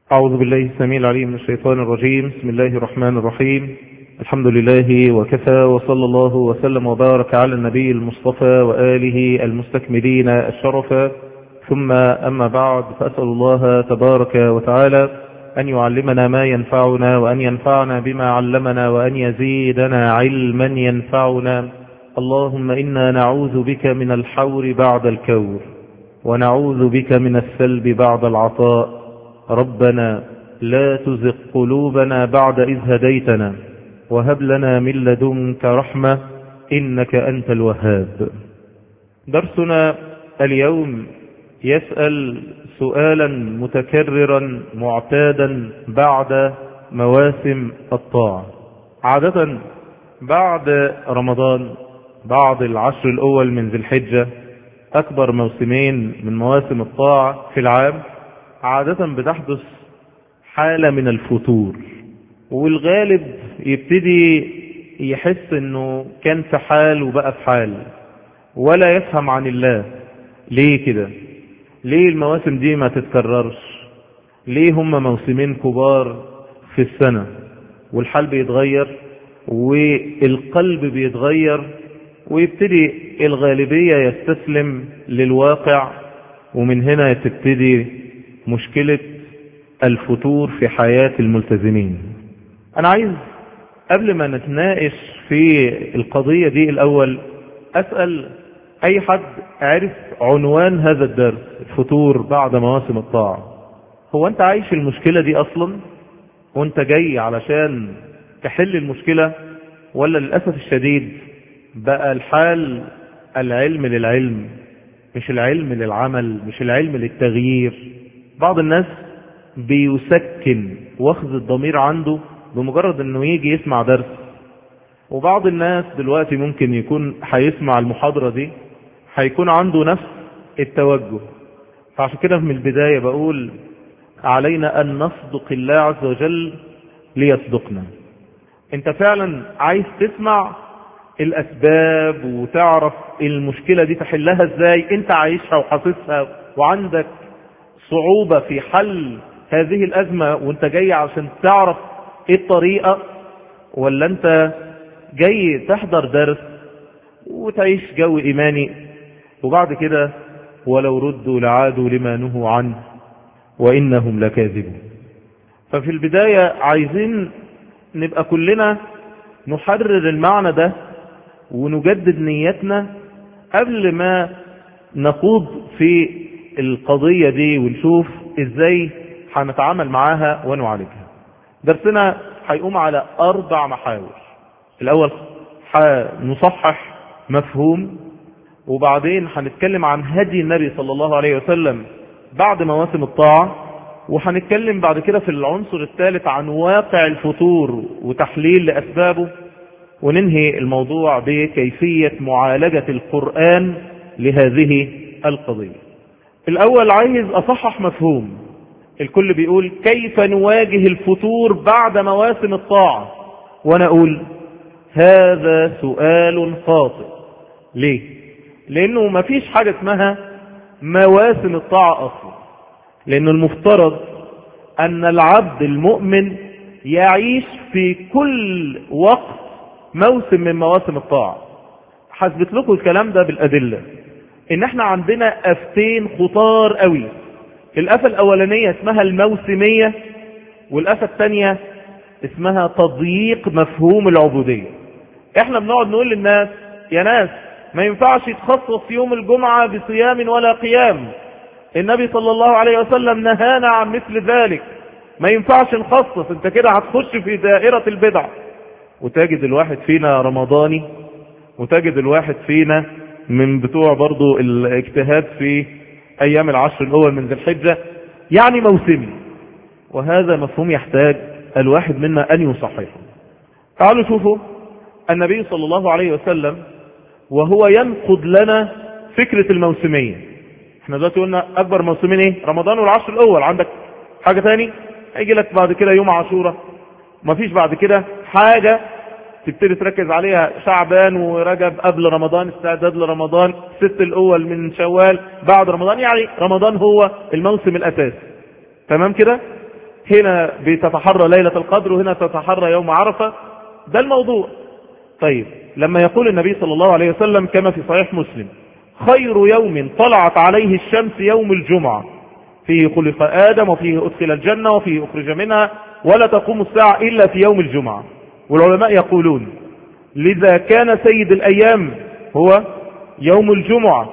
أعوذ بالله السميع العليم من الشيطان الرجيم. بسم الله الرحمن الرحيم. الحمد لله وكفى، وصلى الله وسلم وبارك على النبي المصطفى وآله المستكملين الشرفا، ثم أما بعد، فأسأل الله تبارك وتعالى أن يعلمنا ما ينفعنا، وأن ينفعنا بما علمنا، وأن يزيدنا علما ينفعنا. اللهم إنا نعوذ بك من الحور بعد الكور، ونعوذ بك من السلب بعد العطاء. ربنا لا تزغ قلوبنا بعد إذ هديتنا، وهب لنا من لدنك رحمة إنك أنت الوهاب. درسنا اليوم يسأل سؤالا متكررا معتادا بعد مواسم الطاعة. عادة بعد رمضان، بعد العشر الأول من ذي الحجة، أكبر موسمين من مواسم الطاعة في العام، عادة بتحدث حالة من الفتور، والغالب يبتدي يحس انه كان في حال وبقى في حال، ولا يفهم عن الله. ليه كده؟ ليه المواسم دي ما تتكررش؟ ليه هم موسمين كبار في السنة والحال بيتغير والقلب بيتغير، ويبتدي الغالبية يستسلم للواقع، ومن هنا تبتدي مشكلة الفتور في حياة الملتزمين. أنا عايز قبل ما نتناقش في القضية دي الأول أسأل أي حد عرف عنوان هذا الدرس، الفتور بعد مواسم الطاعة. هو أنت عايش المشكلة دي أصلا وأنت جاي علشان تحل المشكلة، ولا للأسف الشديد بقى الحال العلم للعلم، مش العلم للعمل، مش العلم للتغيير؟ بعض الناس بيسكن واخذ الضمير عنده بمجرد انه يجي يسمع درس، وبعض الناس دلوقتي ممكن يكون هيسمع المحاضرة دي هيكون عنده نفس التوجه. فعشان كده من البداية بقول علينا ان نصدق الله عز وجل ليصدقنا. انت فعلا عايز تسمع الاسباب وتعرف المشكلة دي تحلها ازاي؟ انت عايشها وحاسسها وعندك صعوبة في حل هذه الأزمة وانت جاي عشان تعرف ايه الطريقة، ولا انت جاي تحضر درس وتعيش جو إيماني وبعد كده ولو ردوا لعادوا لما نهوا عنه وإنهم لكاذبون؟ ففي البداية عايزين نبقى كلنا نحرر المعنى ده ونجدد نيتنا قبل ما نخوض في القضية دي ونشوف ازاي هنتعامل معاها ونعالجها. درسنا هيقوم على 4 محاور. الاول هنصحح مفهوم، وبعدين هنتكلم عن هدي النبي صلى الله عليه وسلم بعد مواسم الطاعة، وهنتكلم بعد كده في العنصر الثالث عن واقع الفتور وتحليل لأسبابه، وننهي الموضوع بكيفية معالجة القرآن لهذه القضية. الأول عايز أصحح مفهوم. الكل بيقول كيف نواجه الفتور بعد مواسم الطاعة، وأنا أقول هذا سؤال خاطئ. ليه؟ لأنه مفيش حاجة اسمها مواسم الطاعة أصلا، لأنه المفترض أن العبد المؤمن يعيش في كل وقت موسم من مواسم الطاعة. حسبت لكم الكلام ده بالأدلة. ان احنا عندنا افتين خطار قوي. الافة الاولانية اسمها الموسمية، والافة الثانية اسمها تضييق مفهوم العبودية. احنا بنقعد نقول للناس يا ناس ما ينفعش يتخصص يوم الجمعة بصيام ولا قيام، النبي صلى الله عليه وسلم نهانا عن مثل ذلك، ما ينفعش نخصص، انت كده هتخش في دائرة البدع. وتجد الواحد فينا رمضاني، وتجد الواحد فينا من بتوع برضو الاجتهاد في ايام العشر الاول من ذي الحجة، يعني موسمي. وهذا مفهوم يحتاج الواحد منا ان يصححه. تعالوا شوفوا النبي صلى الله عليه وسلم وهو ينقض لنا فكرة الموسمية. احنا دلوقتي قلنا اكبر موسمين ايه؟ رمضان والعشر الاول. عندك حاجة تاني؟ هيجي لك بعد كده يوم عاشوراء، مفيش بعد كده حاجة تبتدي تركز عليها. شعبان ورجب قبل رمضان، استعداد لرمضان، 6 الأول من شوال بعد رمضان، يعني رمضان هو الموسم الأساسي. تمام كده؟ هنا بتتحرى ليلة القدر وهنا تتحرى يوم عرفة. ده الموضوع. طيب لما يقول النبي صلى الله عليه وسلم كما في صحيح مسلم: خير يوم طلعت عليه الشمس يوم الجمعة، فيه خلق آدم وفيه أدخل الجنة وفيه أخرج منها ولا تقوم الساعة إلا في يوم الجمعة. والعلماء يقولون: لذا كان سيد الأيام هو يوم الجمعة،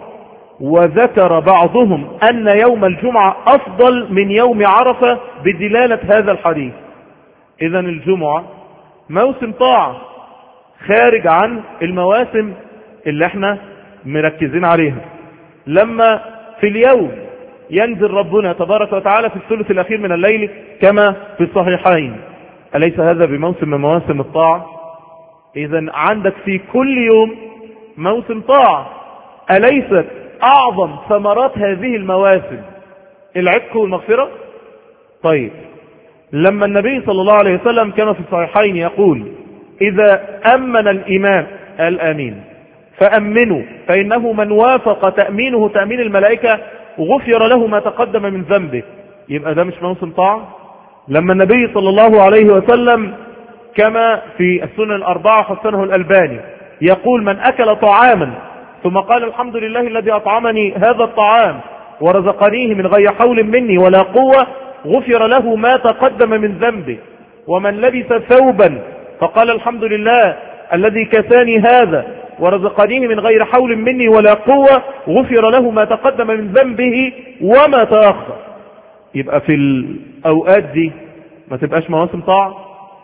وذكر بعضهم أن يوم الجمعة أفضل من يوم عرفة بدلالة هذا الحديث. إذن الجمعة موسم طاعة خارج عن المواسم اللي احنا مركزين عليها. لما في اليوم ينزل ربنا تبارك وتعالى في الثلث الأخير من الليل كما في الصحيحين، أليس هذا بموسم من مواسم الطاعة؟ إذن عندك في كل يوم موسم طاعة. أليست أعظم ثمرات هذه المواسم العتق والمغفرة؟ طيب لما النبي صلى الله عليه وسلم كان في الصحيحين يقول: إذا أمن الإمام الآمين فأمنوا فإنه من وافق تأمينه تأمين الملائكة غفر له ما تقدم من ذنبه. يبقى ده مش موسم طاعة؟ لما النبي صلى الله عليه وسلم كما في السنن الأربعة حسنه الألباني يقول: من أكل طعاما ثم قال الحمد لله الذي أطعمني هذا الطعام ورزقنيه من غير حول مني ولا قوة غفر له ما تقدم من ذنبه. ومن لبس ثوبا فقال الحمد لله الذي كساني هذا ورزقنيه من غير حول مني ولا قوة غفر له ما تقدم من ذنبه وما تأخر. يبقى في الأوقات دي ما تبقاش مواسم طاعة.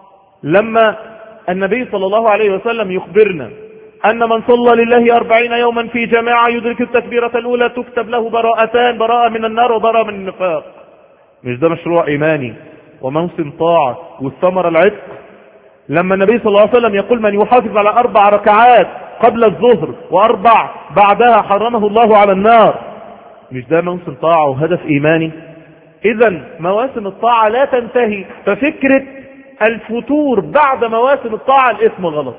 لما النبي صلى الله عليه وسلم يخبرنا أن من صلى لله 40 يوما في جماعة يدرك التكبيرة الأولى تكتب له براءتان: براءة من النار وبراءة من النفاق. مش ده مشروع إيماني وموسم طاعة والثمرة العتق؟ لما النبي صلى الله عليه وسلم يقول: من يحافظ على 4 ركعات قبل الظهر و4 بعدها حرمه الله على النار، مش ده موسم طاعة وهدف إيماني؟ إذن مواسم الطاعة لا تنتهي. ففكرة الفتور بعد مواسم الطاعة الاسم غلط،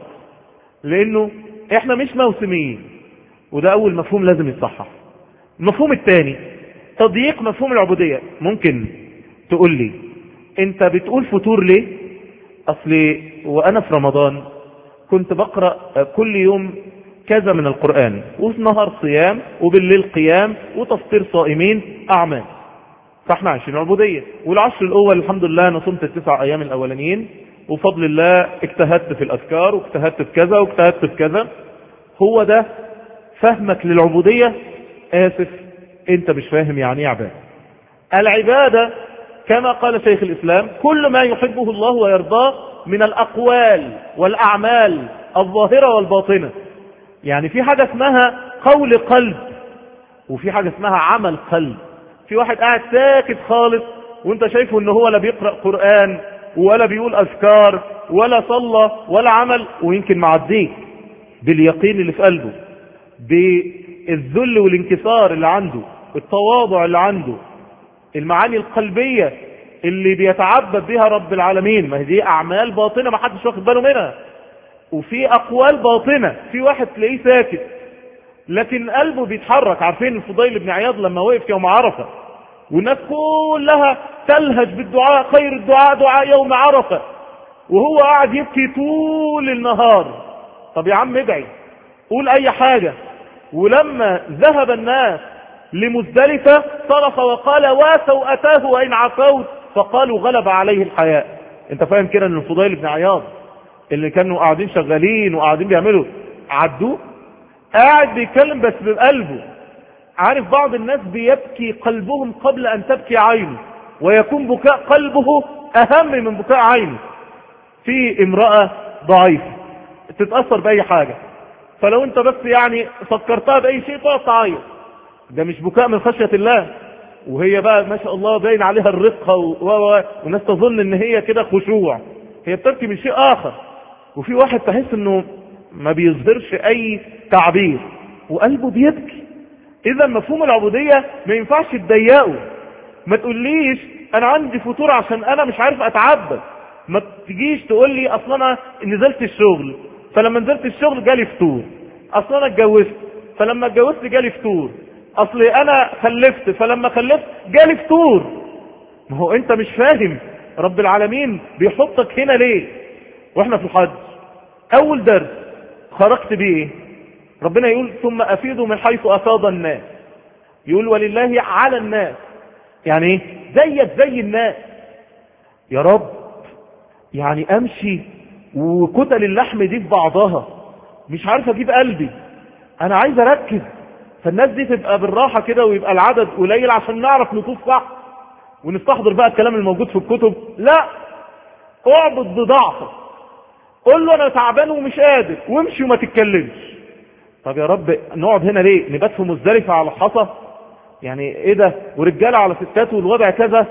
لأنه احنا مش موسميين، وده أول مفهوم لازم يتصحح. المفهوم الثاني تضييق مفهوم العبودية. ممكن تقول لي انت بتقول فتور ليه؟ اصلي وانا في رمضان كنت بقرأ كل يوم كذا من القرآن، وفي نهار صيام وبالليل قيام وتفطير صائمين اعمال، فاحنا عايشين العبودية. والعشر الاول الحمد لله انا صمت ال9 ايام الاولانيين وفضل الله اجتهدت في الاذكار واجتهدت في كذا واجتهدت في كذا. هو ده فهمك للعبودية؟ اسف، انت مش فاهم يعني ايه عبادة. العبادة كما قال شيخ الاسلام: كل ما يحبه الله ويرضاه من الاقوال والاعمال الظاهرة والباطنة. يعني في حاجة اسمها قول قلب وفي حاجة اسمها عمل قلب. في واحد قاعد ساكت خالص وانت شايفه ان هو لا بيقرأ قرآن ولا بيقول اذكار ولا صلى ولا عمل، ويمكن معديك باليقين اللي في قلبه، بالذل والانكسار اللي عنده، التواضع اللي عنده، المعاني القلبية اللي بيتعبد بها رب العالمين. ما هي دي اعمال باطنة ما حدش واخد باله منها. وفي اقوال باطنة، في واحد تلاقيه ساكت لكن قلبه بيتحرك. عارفين الفضيل بن عياض لما وقف يوم عرفة والناس كلها تلهج بالدعاء، خير الدعاء دعاء يوم عرفة، وهو قاعد يبكي طول النهار. طب يا عم ادعي، قول اي حاجة. ولما ذهب الناس لمزدلفة صرخ وقال: واسوا اتاه وان عفوت، فقالوا غلب عليه الحياء. انت فاهم كده ان الفضيل بن عياض اللي كانوا قاعدين شغالين وقاعدين بيعملوا عدوه، قاعد بيتكلم بس بقلبه. عارف بعض الناس بيبكي قلبهم قبل ان تبكي عينه، ويكون بكاء قلبه اهم من بكاء عينه. في امرأة ضعيفة تتأثر بأي حاجة، فلو انت بس يعني فكرتها بأي شيء تقعد تعيط. ده مش بكاء من خشية الله، وهي بقى ما شاء الله باين عليها الرقة والناس تظن ان هي كده خشوع، هي بتبكي من شيء اخر. وفي واحد تحس انه ما بيظهرش اي تعبير وقلبه بيبكي. اذا مفهوم العبودية ما ينفعش تضيقه. ما تقوليش انا عندي فتور عشان انا مش عارف اتعبد. ما تجيش تقول لي اصلا انا نزلت الشغل فلما نزلت الشغل جالي فتور، اصلا انا اتجوزت فلما اتجوزت جالي فتور، اصلي انا خلفت فلما خلفت جالي فتور. ما هو انت مش فاهم رب العالمين بيحطك هنا ليه واحنا في الحج؟ اول درس خرجت بيه ايه؟ ربنا يقول ثم افيضوا من حيث افاض الناس. يقول ولله على الناس، يعني ايه؟ زيك زي الناس. يا رب يعني امشي وكتل اللحم دي في بعضها مش عارف اجيب قلبي، انا عايز اركز فالناس دي تبقى بالراحة كده ويبقى العدد قليل عشان نعرف نطوف صح ونستحضر بقى الكلام الموجود في الكتب. لا، اعبد بضعفك، قول له انا تعبان ومش قادر وامشي وما تتكلمش. طب يا رب نقعد هنا ليه؟ نبات في مزدلفة على الحصى؟ يعني ايه ده؟ ورجاله على ستات والوضع كذا؟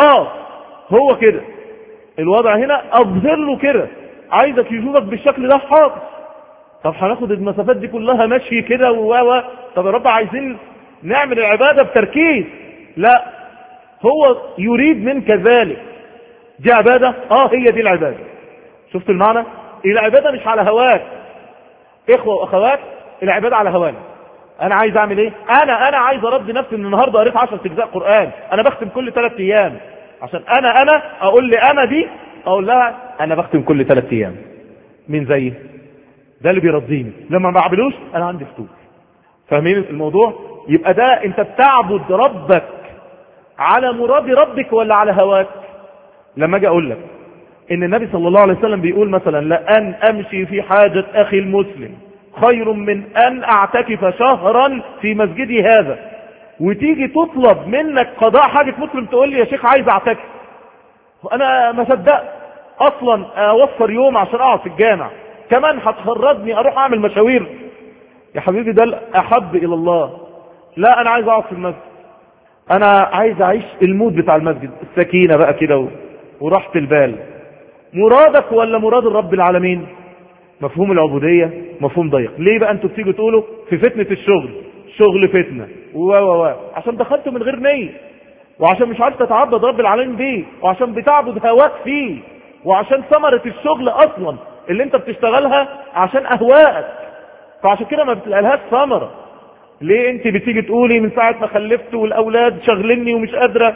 هو كده الوضع هنا، اظهر له كده، عايزك يشوفك بالشكل ده حاضر. طب هناخد المسافات دي كلها مشي كده طب يا رب عايزين نعمل العبادة بتركيز. لا، هو يريد منك ذلك. دي عبادة؟ هي دي العبادة. شفت المعنى؟ العبادة مش على هواك. اخوة واخوات، العبادة على هوانا. انا عايز اعمل ايه؟ انا عايز ارضي نفسي ان النهاردة قريت 10 اجزاء قرآن، انا بختم كل 3 ايام، عشان انا اقول لي انا دي، اقول لها انا بختم كل 3 ايام. مين زيي؟ ده اللي بيرضيني. لما ما بعملوش انا عندي فتور. فاهمين الموضوع؟ يبقى ده انت بتعبد ربك على مراد ربك ولا على هواك؟ لما اجي اقول لك ان النبي صلى الله عليه وسلم بيقول مثلا لأن امشي في حاجة اخي المسلم خير من ان اعتكف شهرا في مسجدي هذا، وتيجي تطلب منك قضاء حاجة مسلم تقول لي يا شيخ عايز اعتكف، انا ما صدقت اصلا اوفر يوم عشان اقعد في الجامع، كمان هتخرجني اروح اعمل مشاوير. يا حبيبي ده الاحب الى الله. لا، انا عايز اقعد في المسجد، انا عايز اعيش المود بتاع المسجد، السكينة بقى كده وراحة البال. مرادك ولا مراد الرب العالمين؟ مفهوم العبودية مفهوم ضيق. ليه بقى انتوا بتيجوا تقولوا في فتنة الشغل فتنة عشان دخلتوا من غير نية، وعشان مش عارف تتعبد رب العالمين بيه، وعشان بتعبد هواك فيه، وعشان ثمرة الشغل اصلا اللي انت بتشتغلها عشان اهواءك، فعشان كده ما بتلاقيلهاش ثمرة. ليه انت بتيجي تقولي من ساعة ما خلفت والاولاد شغلني ومش قادرة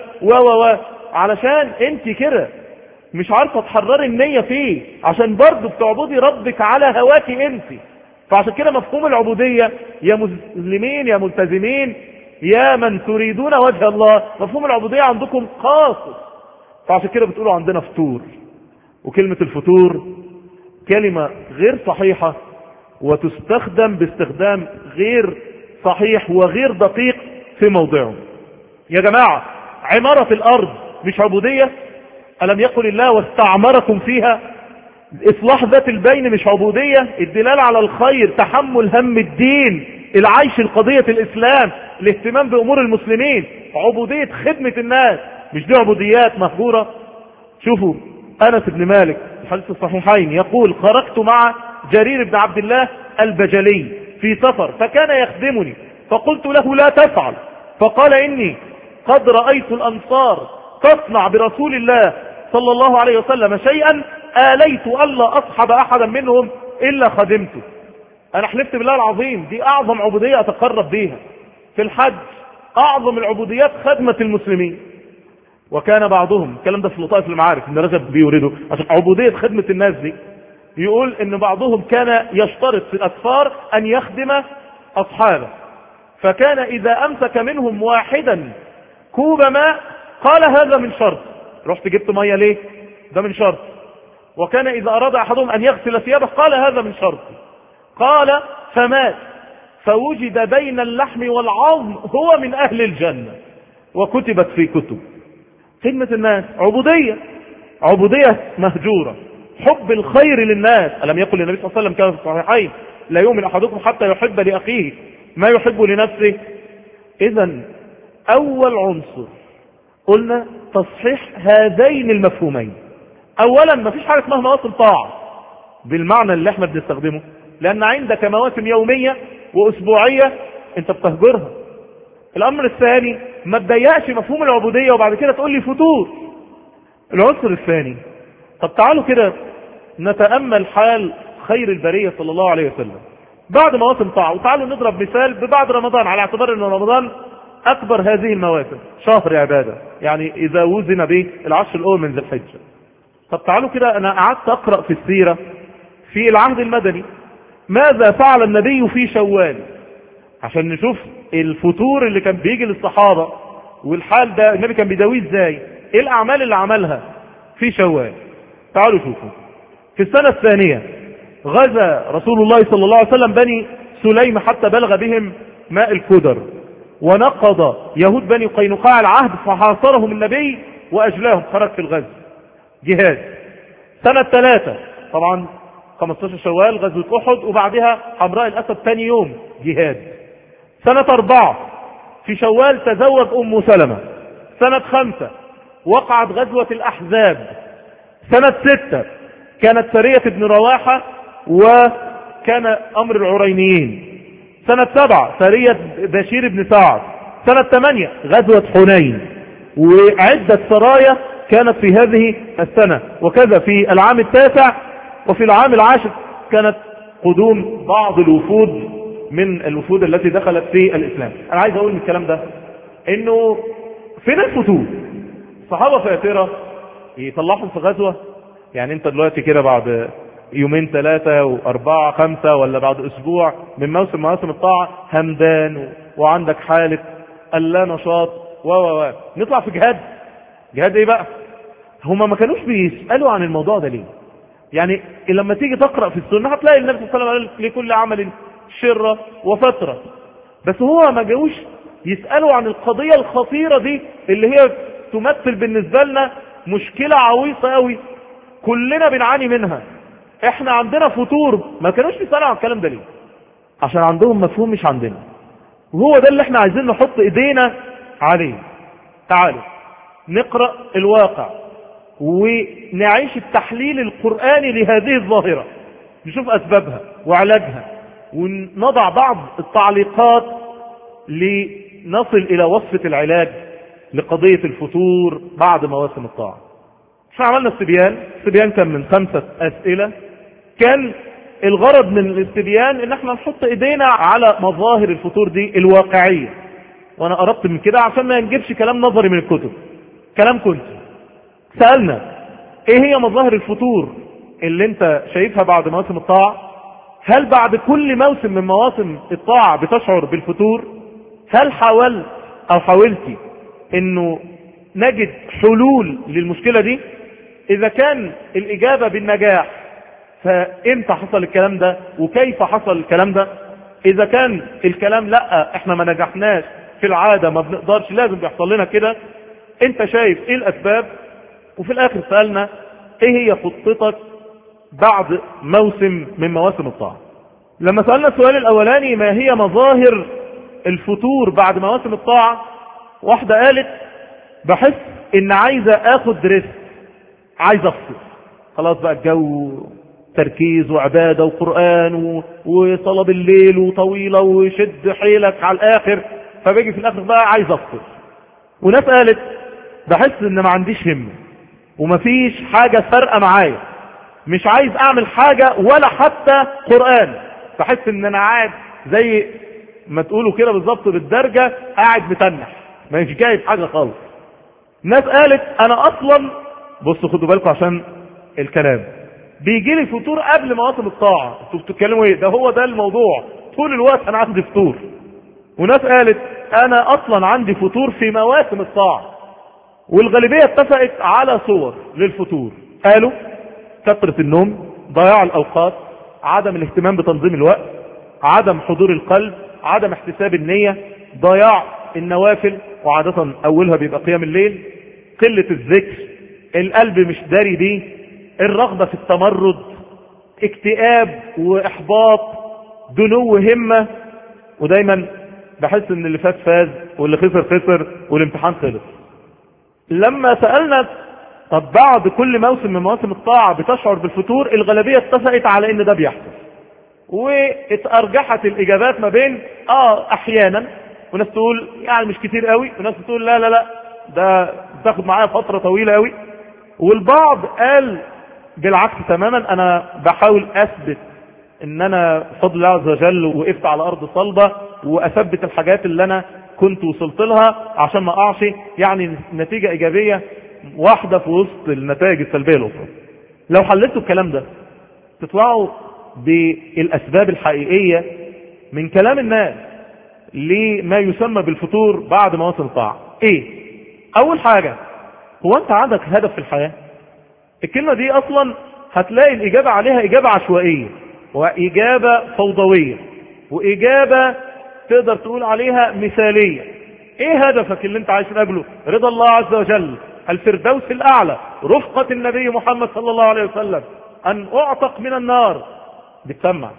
علشان انت كده مش عارفة تحرري النية فيه، عشان برضو بتعبدي ربك على هواك انت. فعشان كده مفهوم العبودية يا مسلمين يا ملتزمين يا من تريدون وجه الله، مفهوم العبودية عندكم قاصر. فعشان كده بتقولوا عندنا فطور، وكلمة الفطور كلمة غير صحيحة وتستخدم باستخدام غير صحيح وغير دقيق في موضعه. يا جماعة، عمارة الأرض مش عبودية؟ ألم يقل الله واستعمركم فيها؟ إصلاح ذات البين مش عبودية؟ الدلال على الخير، تحمل هم الدين، العيش القضية الإسلام، الاهتمام بأمور المسلمين، عبودية خدمة الناس، مش دي عبوديات مهجورة؟ شوفوا أنس بن مالك الحديث الصحيحين يقول خرجت مع جرير بن عبد الله البجلي في سفر فكان يخدمني، فقلت له لا تفعل، فقال إني قد رأيت الأنصار تصنع برسول الله صلى الله عليه وسلم شيئا آليت ألا أصحب أحدا منهم إلا خدمته. أنا حلفت بالله العظيم دي أعظم عبودية أتقرب بيها في الحج، أعظم العبوديات خدمة المسلمين. وكان بعضهم، الكلام ده في لطائف المعارف ان رجب بيورده عشان عبودية خدمة الناس دي، يقول ان بعضهم كان يشترط في الأسفار أن يخدم أصحابه، فكان إذا أمسك منهم واحدا كوب ماء قال هذا من شرط، رحت جبت مية ليه؟ ده من شرط. وكان إذا أراد أحدهم أن يغسل ثيابه قال هذا من شرط. قال فمات فوجد بين اللحم والعظم هو من أهل الجنة، وكتبت في كتب. خدمة الناس عبودية مهجورة، حب الخير للناس. ألم يقل النبي صلى الله عليه وسلم كما في الصحيحين لا يؤمن أحدكم حتى يحب لأخيه ما يحب لنفسه. إذن أول عنصر قلنا تصحيح هذين المفهومين. أولا ما فيش حاجة اسمها مواسم طاعة بالمعنى اللي احنا بنستخدمه، لأن عندك مواسم يومية وأسبوعية انت بتهجرها. الأمر الثاني ما تضيقش مفهوم العبودية وبعد كده تقول لي فتور. العنصر الثاني، طب تعالوا كده نتأمل حال خير البرية صلى الله عليه وسلم بعد مواسم طاعة، وتعالوا نضرب مثال ببعد رمضان على اعتبار ان رمضان أكبر هذه المواسم، شهر عبادة، يعني إذا وزن به العشر الأول من ذي الحجة. طب تعالوا كده، أنا قعدت أقرأ في السيرة في العهد المدني ماذا فعل النبي في شوال، عشان نشوف الفتور اللي كان بيجي للصحابة والحال ده النبي كان بيداويه ازاي، ايه الأعمال اللي عملها في شوال. تعالوا شوفوا. في السنة الثانية غزا رسول الله صلى الله عليه وسلم بني سليم حتى بلغ بهم ماء الكدر، ونقض يهود بني قينقاع العهد فحاصرهم النبي وأجلاهم، خرج في الغزو جهاد. سنة 3 طبعا 15 شوال غزوة أحد، وبعدها حمراء الأسد ثاني يوم جهاد. سنة 4 في شوال تزوج أم سلمة. سنة 5 وقعت غزوة الأحزاب. سنة 6 كانت سرية ابن رواحة وكان أمر العرينيين. سنة 7 سرية بشير بن سعد. سنة 8 غزوة حنين، وعدة سرايا كانت في هذه السنة. وكذا في العام 9 وفي العام 10 كانت قدوم بعض الوفود من الوفود التي دخلت في الإسلام. أنا عايز أقول من الكلام ده إنه فين الفتور؟ الصحابة فاترة يطلعهم في غزوة، يعني أنت دلوقتي كده بعد يومين 3 و4 5 ولا بعد أسبوع من مواسم الطاعة همدان وعندك حالة اللا نشاط نطلع في جهاد ايه بقى؟ هما ما كانوش بيسألوا عن الموضوع ده ليه؟ يعني لما تيجي تقرأ في السنة هتلاقي النبي صلى الله عليه وسلم قال لكل عمل شرة وفترة، بس هو ما جاوش يسألوا عن القضية الخطيرة دي اللي هي تمثل بالنسبة لنا مشكلة عويصة قوي كلنا بنعاني منها. احنا عندنا فتور، ما كانوش بيسألوا عن الكلام ده ليه؟ عشان عندهم مفهوم مش عندنا، وهو ده اللي احنا عايزين نحط ايدينا عليه. تعالوا نقرأ الواقع ونعيش التحليل القرآني لهذه الظاهرة، نشوف أسبابها وعلاجها، ونضع بعض التعليقات لنصل إلى وصفة العلاج لقضية الفتور بعد مواسم الطاعة. فعملنا السبيان كان من 5 أسئلة. كان الغرض من الاستبيان ان احنا نحط ايدينا على مظاهر الفتور دي الواقعية، وانا قربت من كده عشان ما نجيبش كلام نظري من الكتب، كلام كنت سألنا ايه هي مظاهر الفتور اللي انت شايفها بعد مواسم الطاعة؟ هل بعد كل موسم من مواسم الطاعة بتشعر بالفتور؟ هل حاولت او حاولتي انه نجد حلول للمشكلة دي؟ اذا كان الاجابة بالنجاح فامتى حصل الكلام ده وكيف حصل الكلام ده؟ اذا كان الكلام لا احنا ما نجحناش في العادة ما بنقدرش لازم بيحصل لنا كده، انت شايف ايه الاسباب؟ وفي الاخر سألنا ايه هي خطتك بعد موسم من مواسم الطاعة. لما سألنا السؤال الاولاني ما هي مظاهر الفتور بعد مواسم الطاعة، واحدة قالت بحس ان عايزة اخد ريسك، عايزة افصل، خلاص بقى الجو تركيز وعبادة وقرآن وصلاة بالليل وطويلة وشد حيلك على الاخر، فبيجي في الاخر بقى عايز افصل. وناس قالت بحس ان ما عنديش همة ومفيش حاجة فارقة معايا، مش عايز اعمل حاجة ولا حتى قرآن، بحس ان انا قاعد زي ما تقولوا كده بالظبط بالدرجة قاعد متنح مش جايب حاجة خالص. ناس قالت انا اصلا، بصوا خدوا بالكم عشان الكلام، بيجي لي فتور قبل مواسم الطاعة. انتوا بتتكلموا ايه؟ ده هو ده الموضوع، طول الوقت انا عندي فتور. وناس قالت انا اصلا عندي فتور في مواسم الطاعة. والغالبية اتفقت على صور للفتور، قالوا كثرة النوم، ضياع الاوقات، عدم الاهتمام بتنظيم الوقت، عدم حضور القلب، عدم احتساب النية، ضياع النوافل وعادة اولها بيبقى قيام الليل، قلة الذكر، القلب مش داري بيه، الرغبة في التمرد، اكتئاب واحباط، دنو همة. ودايما بحس ان اللي فات فاز واللي خسر والامتحان خلص. لما سألنا طب بعد كل موسم من مواسم الطاعة بتشعر بالفتور، الغالبية اتفقت على ان ده بيحصل، واتأرجحت الاجابات ما بين احيانا، وناس تقول يعني مش كتير قوي، وناس تقول لا ده بتاخد معايا فترة طويلة قوي، والبعض قال بالعكس تماما، انا بحاول اثبت ان انا بفضل الله عز وجل وقفت على ارض صلبة واثبت الحاجات اللي انا كنت وصلت لها عشان ما اقعش يعني نتيجة ايجابية واحدة في وسط النتائج السلبية الاخرى. لو حللتوا الكلام ده تطلعوا بالاسباب الحقيقية من كلام الناس لما يسمى بالفتور بعد مواسم الطاعة. ايه؟ اول حاجة، هو انت عندك هدف في الحياة؟ الكلمة دي اصلا هتلاقي الاجابة عليها اجابة عشوائية واجابة فوضوية واجابة تقدر تقول عليها مثالية. ايه هدفك اللي انت عايش من اجله؟ رضا الله عز وجل، الفردوس الاعلى، رفقة النبي محمد صلى الله عليه وسلم، ان اعتق من النار. بتسمع؟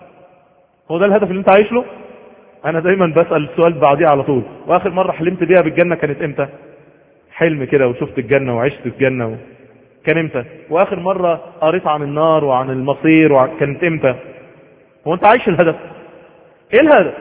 هو ده الهدف اللي انت عايش له؟ انا دايما بسأل السؤال بعديه على طول، واخر مرة حلمت بيها بالجنة كانت امتى؟ حلم كده وشفت الجنة وعشت الجنة كان امتى؟ واخر مرة قريت عن النار وعن المصير كانت امتى؟ هو انت عايش الهدف؟ ايه الهدف؟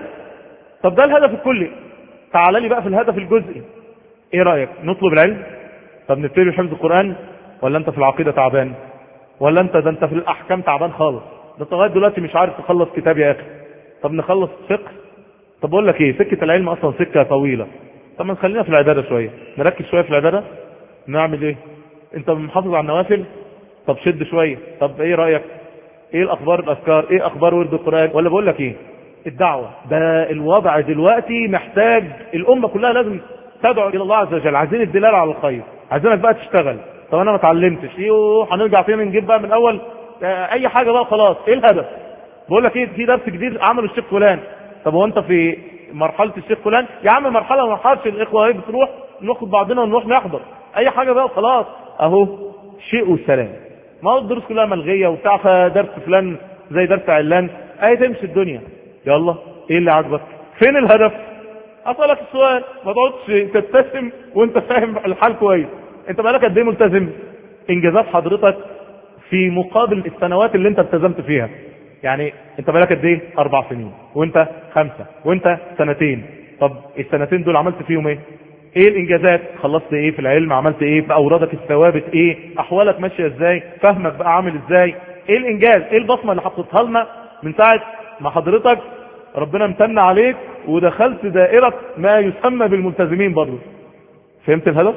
طب ده الهدف الكلي، تعال لي بقى في الهدف الجزئي. ايه رأيك نطلب العلم؟ طب نبتدي حفظ القرآن؟ ولا انت في العقيدة تعبان؟ ولا انت في الاحكام تعبان خالص؟ ده انت لغايه دلوقتي مش عارف تخلص كتاب يا اخي. طب نخلص فقه؟ طب اقول لك ايه، سكة العلم اصلا سكة طويلة. طب ما نخلينا في العبادة شوية، نركز شوية في العبادة. نعمل ايه؟ انت محافظ على النوافل؟ طب شد شوية. طب ايه رأيك؟ ايه الاخبار الاذكار؟ ايه اخبار ورد القرآن؟ ولا بقول لك ايه، الدعوة ده الوضع دلوقتي محتاج الامة كلها لازم تدعو الى الله عز وجل، عايزين الدلالة على الخير، عايزينك بقى تشتغل. طب انا ما اتعلمتش، هنرجع فين نجيب بقى من اول اي حاجة بقى خلاص. ايه الهدف؟ بقول لك ايه، في درس جديد عمله الشيخ فلان. طب هو انت في مرحلة الشيخ فلان؟ يا عم مرحلة ما مرحلتش، الاخوة ايه بتروح ناخد بعضنا ونروح نحضر اي حاجة بقى خلاص. اهو شيء والسلام، ما هو الدروس كلها ملغية وبتاع، فدرس فلان زي درس علان اهي تمشي الدنيا. يلا ايه اللي عاجبك؟ فين الهدف؟ اسألك السؤال، ما تقعدش تبتسم وانت فاهم الحال كويس. انت بقالك قد ايه ملتزم؟ انجازات حضرتك في مقابل السنوات اللي انت التزمت فيها. يعني انت بقالك قد ايه؟ 4 سنين، وانت 5، وانت 2. طب السنتين دول عملت فيهم ايه؟ ايه الانجازات؟ خلصت ايه في العلم؟ عملت ايه في اورادك الثوابت؟ ايه احوالك ماشيه ازاي؟ فهمك بقى عامل ازاي؟ ايه الانجاز؟ ايه البصمه اللي حطيتها لنا من ساعه ما حضرتك ربنا امتن عليك ودخلت دائره ما يسمى بالملتزمين برضه؟ فهمت الهدف؟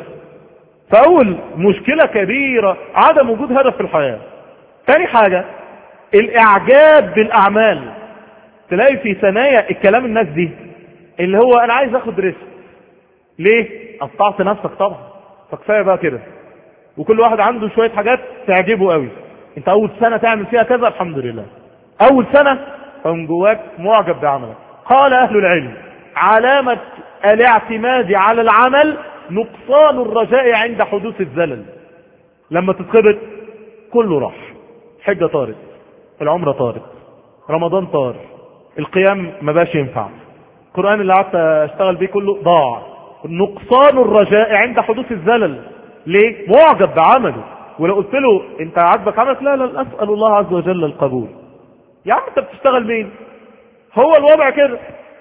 فاول مشكله كبيره عدم وجود هدف في الحياه. تاني حاجه الاعجاب بالاعمال. تلاقي في ثنايا الكلام الناس دي اللي هو انا عايز اخد ريسك. ليه؟ قطعت نفسك طبعا، فكفايه بقى كده. وكل واحد عنده شويه حاجات تعجبه قوي. انت اول سنه تعمل فيها كذا، الحمد لله اول سنه فمن جواك معجب بعملك. قال اهل العلم علامه الاعتماد على العمل نقصان الرجاء عند حدوث الزلل. لما تتخبط كله راح، حجه طارت، العمره طارت، رمضان طار، القيام ما باش ينفع، القرآن اللي قعدت اشتغل بيه كله ضاع. نقصان الرجاء عند حدوث الزلل. ليه؟ معجب بعمله. ولو قلت له انت عاجبك عملك، لا لا اسأل الله عز وجل القبول. يا عم انت بتشتغل مين؟ هو الوضع كده.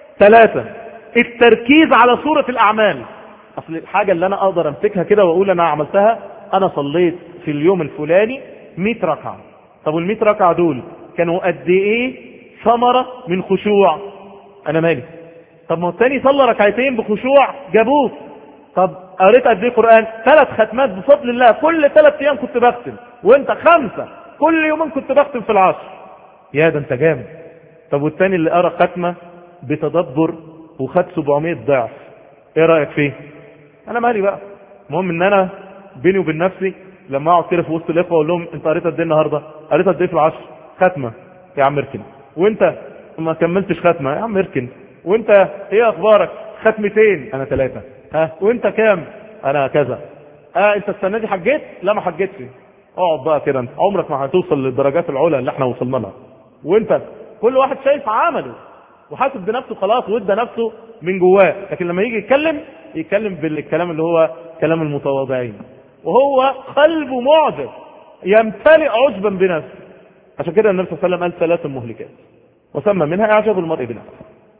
3 التركيز على صورة الاعمال. اصل الحاجة اللي انا اقدر امسكها كده واقول انا عملتها، انا صليت في اليوم الفلاني 100 ركعة. طب وال100 ركعة دول كانوا قد ايه ثمرة من خشوع؟ انا مالي. طب ما الثاني صلى ركعتين بخشوع جابوه. طب قريت قد ايه قرآن؟ 3 ختمات بفضل الله، كل 3 ايام كنت بختم، وانت 5 كل يومين كنت بختم في العصر. يا ده انت جامد. طب والثاني اللي قرأ ختمة بتدبر وخد 700 ضعف، ايه رأيك فيه؟ انا مالي بقى. المهم ان انا بيني وبين نفسي لما اقعد كده في وسط الاخوه اقول لهم انت قريت قد ايه النهارده؟ قريت قد ايه في العصر؟ ختمه. يا عم اركن. وانت ما كملتش ختمه؟ يا عم اركن. وانت ايه اخبارك؟ ختمتين. انا 3. ها وانت كام؟ انا كذا. انت السنه دي حجيت؟ لا ما حجيتش. اقعد بقى كده، انت عمرك ما هتوصل للدرجات العلى اللي احنا وصلنا لها. وانت كل واحد شايف عمله وحاسب بنفسه خلاص وادى نفسه من جواه، لكن لما يجي يتكلم بالكلام اللي هو كلام المتواضعين، وهو قلبه معجب يمتلئ عجبا بنفسه. عشان كده النبي صلى الله عليه وسلم قال 3 مهلكات وسمى منها اعجاب المرء بنفسه.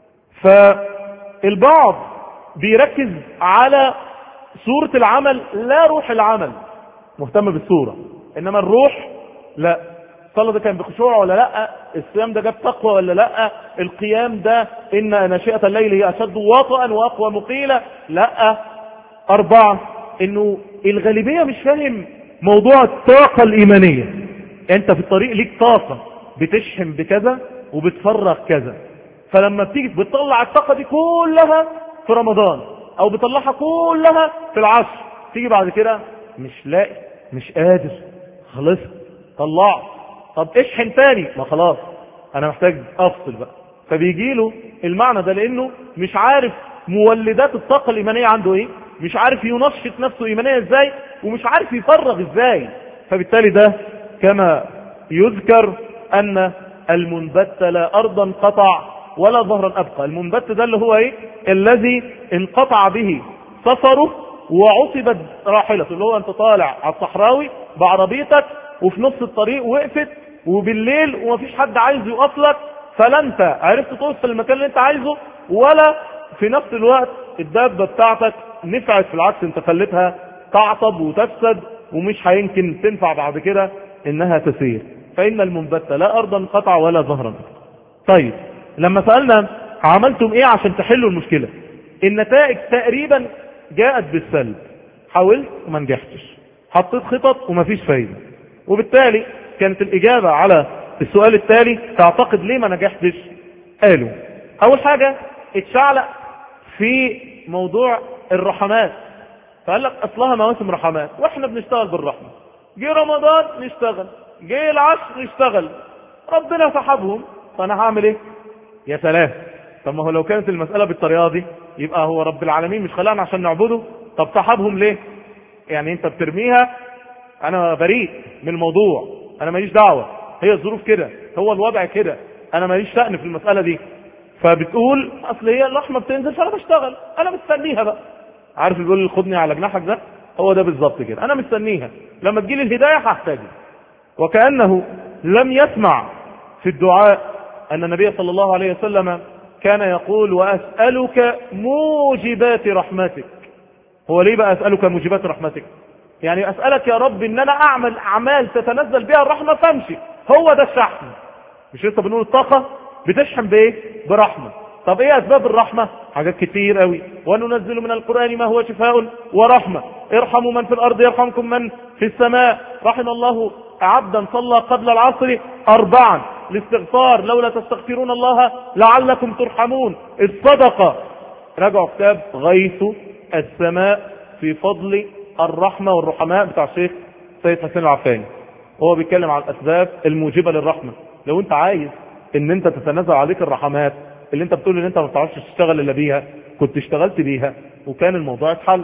فالبعض بيركز على صورة العمل لا روح العمل، مهتم بالصورة، انما الروح لا. الصلاة ده كان بخشوع ولا لا؟ الصيام ده جاب تقوى ولا لا؟ القيام ده إن ناشئة الليل هي أشد وطئا وأقوى مقيلة لا. 4 إنه الغالبية مش فاهم موضوع الطاقة الإيمانية. أنت في الطريق ليك طاقة بتشحن بكذا وبتفرغ كذا، فلما بتيجي بتطلع الطاقة دي كلها في رمضان أو بتطلعها كلها في العصر، تيجي بعد كده مش لاقي، مش قادر، خلص طلع، طب اشحن تاني، ما خلاص انا محتاج افصل بقى. فبيجي له المعنى ده لانه مش عارف مولدات الطاقة الايمانية عنده ايه، مش عارف ينشط نفسه ايمانيا ازاي، ومش عارف يفرغ ازاي. فبالتالي ده كما يذكر ان المنبت لا ارضا قطع ولا ظهرا ابقى. المنبت ده اللي هو ايه؟ الذي انقطع به سفره وعصبت راحلته، اللي هو انت طالع على الصحراوي بعربيتك وفي نص الطريق وقفت وبالليل ومفيش حد عايز يقف لك، فلا انت عرفت توصل المكان اللي انت عايزه، ولا في نفس الوقت الدابة بتاعتك نفعت، في العكس انت خليتها تعطب وتفسد ومش هيمكن تنفع بعد كده انها تسير. فإن المنبت لا أرضا قطع ولا ظهرا. طيب لما سألنا عملتم ايه عشان تحلوا المشكلة، النتائج تقريبا جاءت بالسلب. حاولت وما نجحتش، حطيت خطط ومفيش فايدة. وبالتالي كانت الإجابة على السؤال التالي تعتقد ليه ما نجحتش؟ قالوا أول حاجة اتشعلق في موضوع الرحمات، فقال لك أصلها مواسم رحمات وإحنا بنشتغل بالرحمة، جه رمضان نشتغل، جه العشر نشتغل، ربنا سحبهم، فأنا هعمل إيه؟ يا سلام، طب ما هو لو كانت المسألة بالطريقة دي يبقى هو رب العالمين مش خلقنا عشان نعبده، طب سحبهم ليه؟ يعني انت بترميها، انا بريء من الموضوع، انا ماليش دعوة، هي الظروف كده، هو الوضع كده، انا ماليش شأن في المسألة دي. فبتقول اصل هي اللحمة بتنزل فانا بشتغل، انا مستنيها بقى. عارف اللي بيقول خدني على جناحك ده؟ هو ده بالظبط كده، انا مستنيها لما تجيلي الهداية هحتاجها. وكأنه لم يسمع في الدعاء ان النبي صلى الله عليه وسلم كان يقول واسألك موجبات رحمتك. هو ليه بقى اسألك موجبات رحمتك؟ يعني اسألك يا رب ان انا اعمل اعمال تتنزل بها الرحمة فامشي، هو ده الشحن. مش لسه بنقول الطاقة بتشحن بايه؟ برحمة. طب ايه اسباب الرحمة؟ حاجات كتير قوي. وننزل من القرآن ما هو شفاء ورحمة، ارحموا من في الارض يرحمكم من في السماء. رحم الله عبدا صلى قبل العصر 4 الاستغفار، لولا تستغفرون الله لعلكم ترحمون. الصدقة، راجعوا كتاب غيث السماء في فضل الرحمة والرحماء بتاع الشيخ سيد حسين العفاني، هو بيتكلم عن الاسباب الموجبة للرحمة. لو انت عايز ان انت تتنازل عليك الرحمات اللي انت بتقول ان انت ما بتعرفش تشتغل الا بيها، كنت اشتغلت بيها وكان الموضوع اتحل.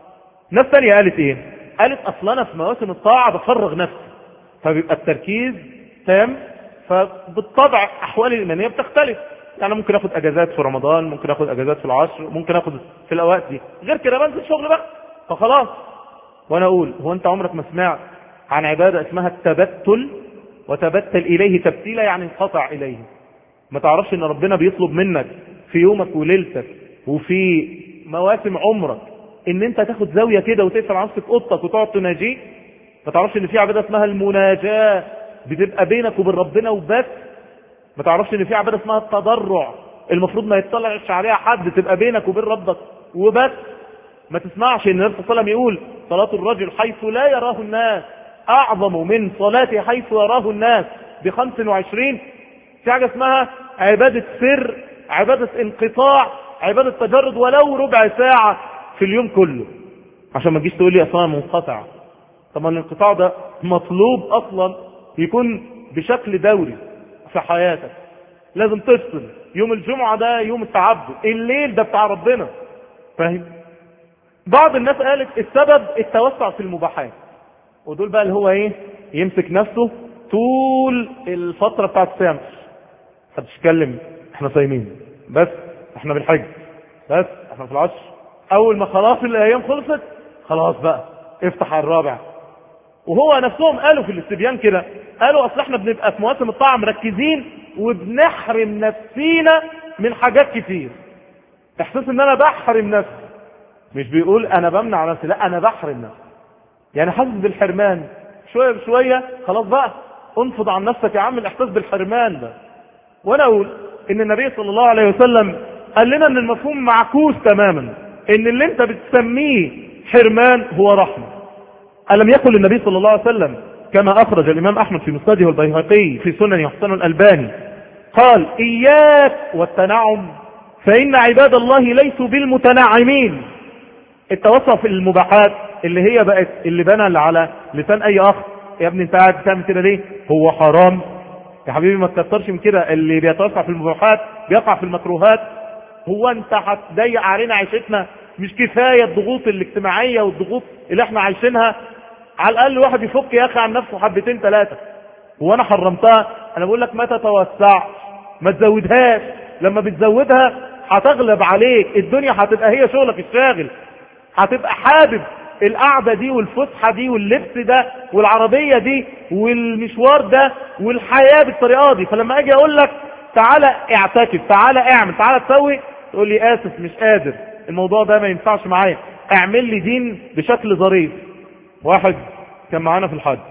ناس تانية قالت ايه؟ قالت اصلا في مواسم الطاعة بفرغ نفسي، فبيبقى التركيز تام، فبالطبع احوالي الايمانية بتختلف. يعني ممكن اخد اجازات في رمضان، ممكن اخد اجازات في العشر، ممكن اخد في الاوقات دي، غير كده بنزل شغل بقى فخلاص. وانا اقول هو انت عمرك ما سمعت عن عبادة اسمها التبتل؟ وتبتل اليه تبتيلا، يعني انقطع اليه. ما تعرفش ان ربنا بيطلب منك في يومك وليلتك وفي مواسم عمرك ان انت تاخد زاوية كده وتقفل على نفسك اوضتك وتقعد تناجيه؟ ما تعرفش ان في عبادة اسمها المناجاة بتبقى بينك وبين ربنا وبس؟ ما تعرفش ان في عبادة اسمها التضرع المفروض ما يطلعش عليها حد، تبقى بينك وبين ربك وبس؟ ما تسمعش ان النبي صلى الله عليه وسلم يقول صلاة الرجل حيث لا يراه الناس اعظم من صلاته حيث يراه الناس ب25؟ في حاجة اسمها عبادة سر، عبادة انقطاع، عبادة تجرد ولو ربع ساعة في اليوم كله، عشان ما تجيش تقول لي اصلا منقطع. طبعا الانقطاع ده مطلوب اصلا يكون بشكل دوري في حياتك، لازم تفصل. يوم الجمعة ده يوم التعبد، الليل ده بتاع ربنا، فاهم؟ بعض الناس قالت السبب التوسع في المباحات، ودول بقى اللي هو ايه؟ يمسك نفسه طول الفترة بتاعت الصيام، محدش يتكلم، احنا صايمين بس، احنا بالحج بس، احنا في العشر. اول ما خلاص الايام خلصت خلاص بقى افتح على الرابع. وهو نفسهم قالوا في الاستبيان كده، قالوا اصل احنا بنبقى في مواسم الطاعة مركزين وبنحرم نفسينا من حاجات كتير. احساس ان انا بحرم نفسي، مش بيقول انا بمنع نفسي، لا انا بحرم نفسي، يعني حاسس بالحرمان شوية بشوية. خلاص بقى انفض عن نفسك يا عم الاحساس بالحرمان ده. وانا اقول ان النبي صلى الله عليه وسلم قال لنا ان المفهوم معكوس تماما، ان اللي انت بتسميه حرمان هو رحمة. ألم يقل النبي صلى الله عليه وسلم كما أخرج الإمام أحمد في مسنده والبيهقي في سنن وحسن الألباني، قال إياك والتنعم فإن عباد الله ليسوا بالمتنعمين. التوسع في المباحات اللي هي بقت اللي بنى على لسان أي أخ، يا ابني انت قاعد بتعمل كده ليه؟ هو حرام يا حبيبي، ما تكترش من كده. اللي بيتوسع في المباحات بيقع في المكروهات. هو انت هتضيق علينا عيشتنا؟ مش كفاية الضغوط الاجتماعية والضغوط اللي احنا عايشينها؟ على الاقل واحد يفك يا اخي عن نفسه حبتين ثلاثة. هو انا حرمتها؟ انا بقول لك ما تتوسعش، ما تزودهاش. لما بتزودها هتغلب عليك الدنيا، هتبقى هي شغلك الشاغل، هتبقى حابب القعدة دي والفسحة دي واللبس ده والعربية دي والمشوار ده والحياة بالطريقة دي. فلما اجي اقول لك تعالى اعتكف، تعالى اعمل، تعالى تسوي، تقول لي اسف مش قادر، الموضوع ده ما ينفعش معايا، اعمل لي دين بشكل ظريف. واحد كان معانا في الحج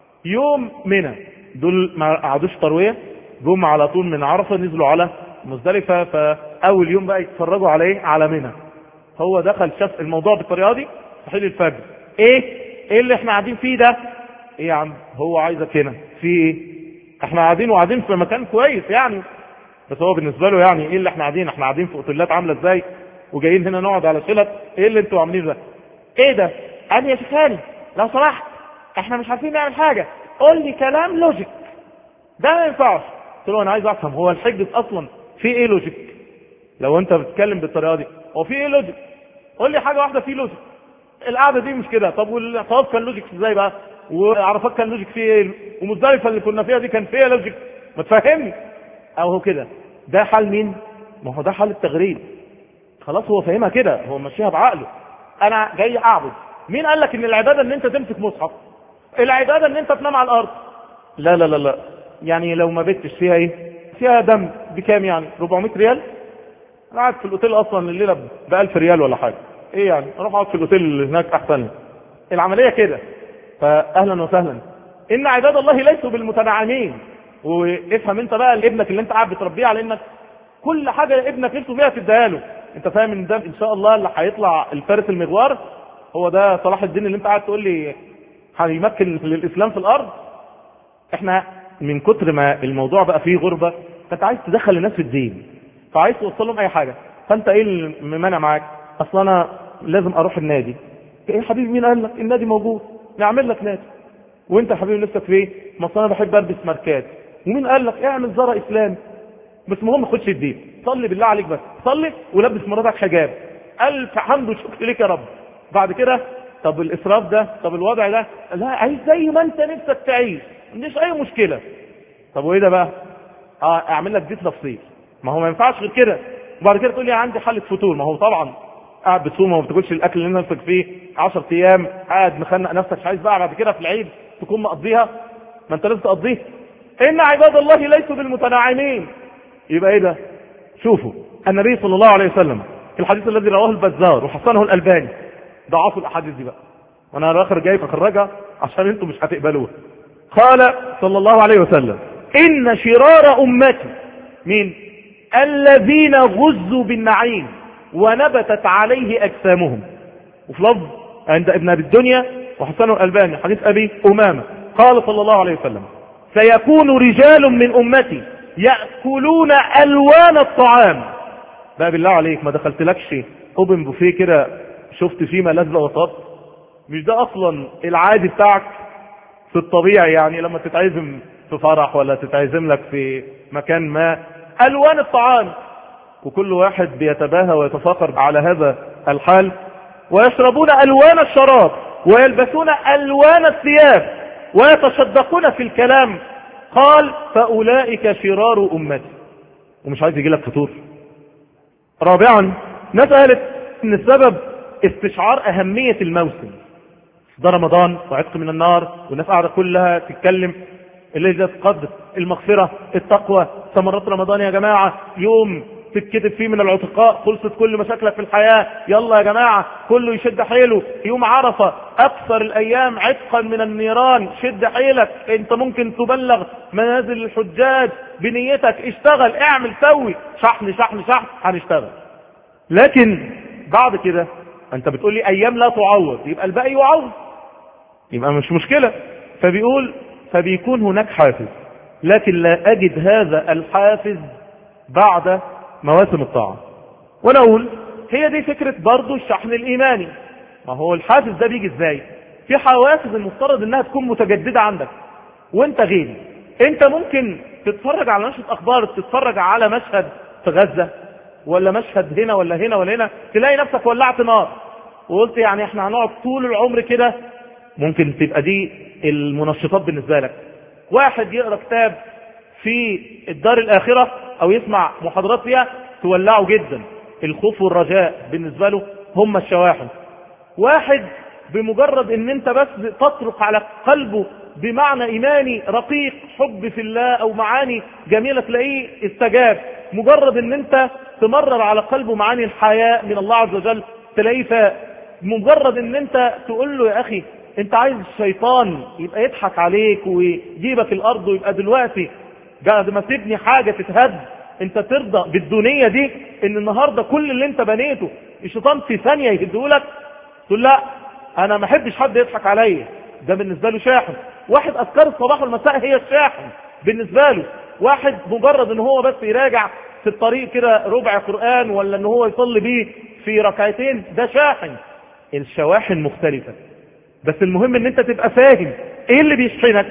يوم منى، دول ما قعدوش تروية، جم على طول من عرفة نزلوا على مزدلفة، فاول يوم بقى يتفرجوا عليه على منى. هو دخل شاف الموضوع بالطريقة دي صحيح الفجر، ايه اللي احنا قاعدين فيه ده؟ ايه يا عم هو عايزك هنا في ايه؟ احنا قاعدين في مكان كويس يعني، بس هو بالنسبة له يعني ايه اللي احنا قاعدين في اوتيلات عاملة ازاي وجايين هنا نقعد على شلت؟ ايه اللي انتوا عاملين ده؟ ايه ده؟ قال يا شيخاني لو سمحت احنا مش عارفين نعمل حاجة، قول لي كلام لوجيك، ده ما ينفعش. قلت له انا عايز افهم هو الحج اصلا في ايه لوجيك؟ لو انت بتتكلم بالطريقة دي هو في ايه لوجيك؟ قول لي حاجة واحدة فيه لوجيك. القعدة دي مش كده. طب والطواف كان لوجيك ازاي بقى؟ وعرفات كان لوجيك فيه ايه؟ ومزدلفة اللي كنا فيها دي كان فيها لوجيك؟ ما تفهمني. او هو كده ده حال مين؟ ما هو ده حال التغريب. خلاص هو فاهمها كده، هو ماشيها بعقله. انا جاي اعبد. مين قال لك ان العبادة ان انت تمسك مصحف؟ العبادة ان انت تنام على الارض. لا لا لا لا، يعني لو ما بتش فيها ايه؟ فيها دم بكام يعني؟ 400 ريال؟ انا قاعد في الاوتيل اصلا الليلة ب1000 ريال ولا حاجة. ايه يعني اروح اقعد في الاوتيل اللي هناك احسن. العملية كده. فاهلا وسهلا. ان عباد الله ليسوا بالمتنعمين. وافهم انت بقى ابنك اللي انت قاعد بتربيه على انك كل حاجة ابنك نفسه فيها تديها له. انت فاهم ان ده ان شاء الله اللي هيطلع الفارس المغوار هو ده صلاح الدين اللي انت قاعد تقول لي هيمكن للاسلام في الارض؟ احنا من كتر ما الموضوع بقى فيه غربة، فانت عايز تدخل الناس في الدين، فعايز توصل لهم اي حاجة. فانت ايه اللي مانع معاك؟ اصلا انا لازم اروح النادي. ايه يا حبيبي مين قال لك النادي موجود؟ نعمل لك نادي. وانت يا حبيبي نفسك في ايه؟ ما اصل انا بحب البس ماركات. ومين قال لك اعمل زرع اسلامي؟ بس المهم خدش الدين، صلي بالله عليك بس، صلي ولبس مراتك حجاب. الف حمد وشكر لك يا رب. بعد كده طب الاسراف ده، طب الوضع ده، لا عايز زي ما انت نفسك تعيش، مفيش اي مشكله. طب وايه ده بقى؟ اعمل لك دي تفصيل. ما هو ما ينفعش غير كده. وبعد كده تقول لي عندي حاله فتور. ما هو طبعا قاعد بتصوم وما بتاكلش الاكل اللي نفسك فيه 10 ايام، قاعد مخنق نفسك، مش عايز بقى بعد كده في العيد تكون مقضيها. ما انت لازم تقضيها. ان عباد الله ليسوا بالمتناعمين. يبقى ايه ده؟ شوفوا النبي صلى الله عليه وسلم في الحديث الذي رواه البزار وحسنه الألباني، ضعفوا الاحاديث دي بقى وانا الاخر جاي فخرجها عشان انتم مش هتقبلوها. قال صلى الله عليه وسلم ان شرار امتي مين؟ الذين غزوا بالنعيم ونبتت عليه اجسامهم. وفي لفظ عند ابن ابي الدنيا وحسنه الألباني حديث ابي امامه قال صلى الله عليه وسلم سيكون رجال من امتي يأكلون ألوان الطعام. بقى بالله عليك ما دخلتلكش اوبن بوفيه كده شفت فيه ما لذة وطاب؟ مش ده اصلا العادي بتاعك في الطبيعي؟ يعني لما تتعزم في فرح ولا تتعزم لك في مكان ما ألوان الطعام، وكل واحد بيتباهى ويتفاخر على هذا الحال. ويشربون ألوان الشراب ويلبسون ألوان الثياب ويتصدقون في الكلام. قال فأولئك شرار أمتي. ومش عايز يجي لك فطور. رابعا نسألت ان السبب استشعار أهمية الموسم. ده رمضان وعتق من النار والناس قاعدة كلها تتكلم الليلة القدر، المغفرة، التقوى، ثمرات رمضان يا جماعة، يوم تتكتب فيه من العتقاء، خلصت كل مشاكلك في الحياة، يلا يا جماعة كله يشد حيله، يوم عرفة أكثر الأيام عتقا من النيران، شد حيلك، انت ممكن تبلغ منازل الحجاج بنيتك، اشتغل، اعمل، سوي، شحن شحن شحن، هنشتغل. لكن بعد كده انت بتقول لي ايام لا تعوض، يبقى الباقي يعوض، يبقى مش مشكلة. فبيقول فبيكون هناك حافز، لكن لا اجد هذا الحافز بعد مواسم الطاعة. وانا اقول هي دي فكرة برضو الشحن الايماني. ما هو الحافز ده بيجي ازاي؟ في حوافز المفترض انها تكون متجددة عندك وانت غير. انت ممكن تتفرج على نشرة اخبار، تتفرج على مشهد في غزة ولا مشهد هنا ولا هنا ولا هنا، تلاقي نفسك ولعت نار وقلت يعني احنا هنقعد طول العمر كده. ممكن تبقى دي المنشطات بالنسبة لك. واحد يقرأ كتاب في الدار الآخرة او يسمع محاضرات فيها تولعه جدا، الخوف والرجاء بالنسبة له هم الشواحن. واحد بمجرد ان انت بس تطرق على قلبه بمعنى ايماني رقيق، حب في الله او معاني جميلة، تلاقيه استجاب. مجرد ان انت تمرر على قلبه معاني الحياء من الله عز وجل تلاقيه فاق. مجرد ان انت تقول له يا اخي انت عايز الشيطان يبقى يضحك عليك ويجيبك الارض ويبقى دلوقتي بعد ما تبني حاجة تتهد انت ترضى بالدنيا دي، ان النهاردة كل اللي انت بنيته الشيطان في ثانية يهدهولك، تقول لا انا ما احبش حد يضحك عليا. ده بالنسبة له شاحن. واحد اذكار الصباح والمساء هي الشاحن بالنسبة له. واحد مجرد ان هو بس يراجع في الطريق كده ربع قرآن ولا ان هو يصلي بيه في ركعتين، ده شاحن. الشواحن مختلفة، بس المهم ان انت تبقى فاهم ايه اللي بيشحنك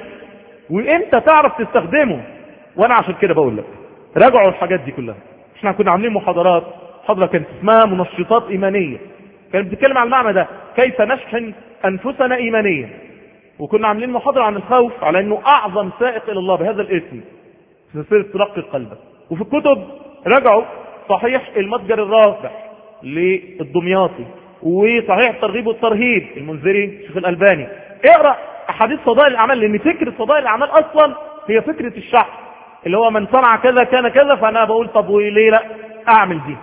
وانت تعرف تستخدمه. وانا عشان كده بقول لك راجعوا الحاجات دي كلها. احنا كنا عاملين محاضرات، محاضرة كانت اسمها منشطات ايمانية، كانت بتتكلم على المعنى ده، كيف نشحن انفسنا ايمانيا. وكنا عاملين محاضرة عن الخوف على انه اعظم سائق الى الله بهذا الاسم في سلسلة ترقي القلب. وفي الكتب رجعوا صحيح المتجر الرابح للدمياطي، وصحيح الترغيب والترهيب المنذري شيخ الألباني. اقرأ احاديث فضائل الاعمال، لان فكرة فضائل الاعمال اصلا هي فكرة الشحن، اللي هو من صنع كذا كان كذا، فانا بقول طب وليه لا اعمل دي.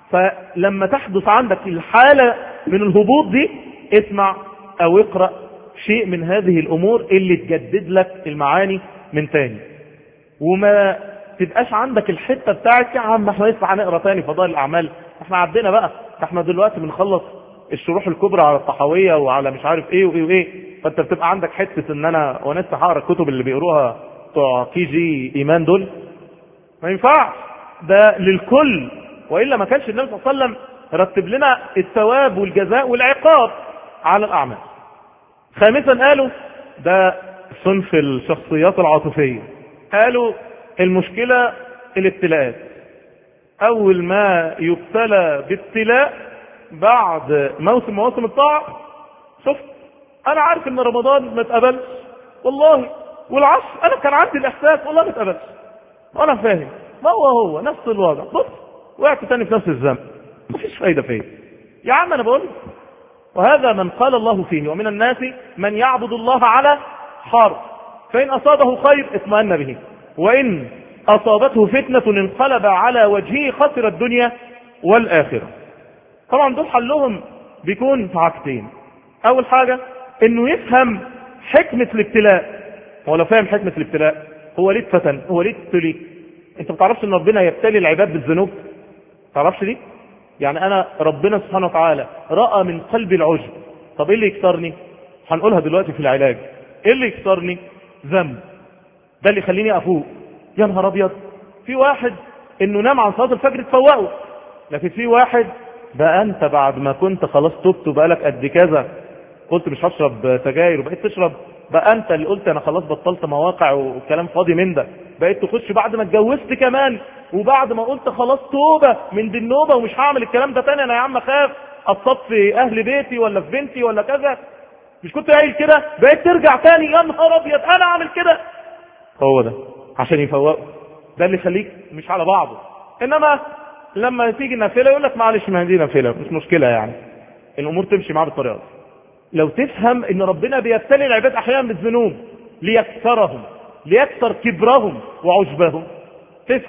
فلما تحدث عندك الحالة من الهبوط دي اسمع او اقرأ شيء من هذه الامور اللي تجدد لك المعاني من تاني، وما تبقاش عندك الحتة بتاعت يا عم احنا لسه هنقرا تاني فضائل الاعمال، احنا عدينا بقى، احنا دلوقتي بنخلص الشروح الكبرى على الطحاوية وعلى مش عارف ايه وايه وايه. فانت بتبقى عندك حتة ان انا ولسه هقرا الكتب اللي بيقروها بتوع كي جي ايمان دول. ما ينفعش، ده للكل، وإلا ما كانش النبي صلى الله عليه وسلم رتب لنا الثواب والجزاء والعقاب على الأعمال. خامسا قالوا ده صنف الشخصيات العاطفية، قالوا المشكلة الابتلاءات. أول ما يبتلى بابتلاء بعد مواسم الطاعة، شفت أنا عارف إن رمضان ما اتقبلش والله، والعصر أنا كان عندي الإحساس والله ما اتقبلش، وأنا فاهم ما هو نفس الوضع، بص وقعت تاني في نفس الذنب، مفيش فايدة فيه يا عم. أنا بقول وهذا من قال الله فيه ومن الناس من يعبد الله على حرف، فإن أصابه خير اطمأن به، وإن أصابته فتنة انقلب على وجهه خسر الدنيا والآخرة. طبعا دول حلهم بيكون في حاجتين. أول حاجة إنه يفهم حكمة الابتلاء. هو لو فاهم حكمة الابتلاء، هو ليه اتفتن، هو ليه ابتلي؟ انت ما تعرفش ان ربنا يبتلي العباد بالذنوب؟ ما تعرفش دي؟ يعني انا ربنا سبحانه وتعالى رأى من قلبي العجب. طب ايه اللي يكسرني؟ هنقولها دلوقتي في العلاج. ايه اللي يكسرني؟ ذنب، ده اللي يخليني افوق. يا نهار ابيض، في واحد انه نام عن صلاة الفجر تفوقه، لكن في واحد بقى انت بعد ما كنت خلاص تبت وبقالك قد كذا قلت مش هشرب سجاير وبقيت تشرب، بقى انت اللي قلت انا خلاص بطلت مواقع وكلام فاضي من ده، بقيت تخش بعد ما اتجوزت كمان، وبعد ما قلت خلاص توبة من دي النوبة ومش هعمل الكلام ده تاني، انا يا عم خاف اتصاب في اهل بيتي ولا في بنتي ولا كذا، مش كنت قايل كده؟ بقيت ترجع تاني، يا نهار ابيض انا اعمل كده. هو ده عشان يفوقه، ده اللي يخليك مش على بعضه. انما لما تيجي نافله يقول لك معلش ما دي نافله مش مشكله، يعني الامور تمشي معاه بالطريقه دي. لو تفهم ان ربنا بيبتلي العباد احيانا بالذنوب ليكسرهم، ليكسر كبرهم وعجبهم، تفهم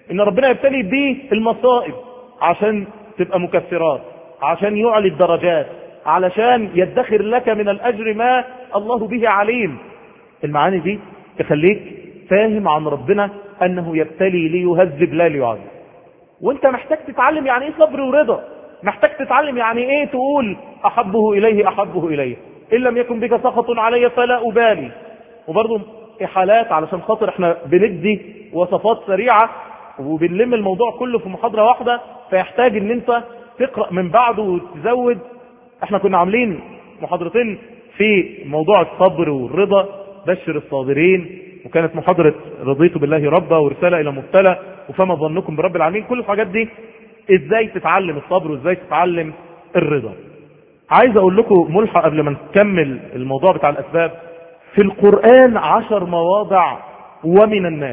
ان ربنا يبتلي بيه المصائب عشان تبقى مكفرات، عشان يعلي الدرجات، علشان يدخر لك من الاجر ما الله به عليم. المعاني دي تخليك فاهم عن ربنا انه يبتلي ليهذب لا ليعذب. وانت محتاج تتعلم يعني ايه صبر ورضا، محتاج تتعلم يعني ايه تقول احبه اليه احبه اليه، ان لم يكن بك سخط علي فلا ابالي. وبرضه حالات علشان خاطر احنا بندي وصفات سريعة وبنلم الموضوع كله في محاضرة واحدة، فيحتاج ان انت تقرأ من بعده وتزود. احنا كنا عاملين محاضرتين في موضوع الصبر والرضا، بشر الصابرين، وكانت محاضرة رضيت بالله ربا، ورسالة الى مبتلى، وفما ظنكم برب العالمين. كل الحاجات دي ازاي تتعلم الصبر وازاي تتعلم الرضا. عايز اقول لكم ملحق قبل ما نكمل الموضوع بتاع الاسباب. في القرآن 10 مواضع ومن الناس.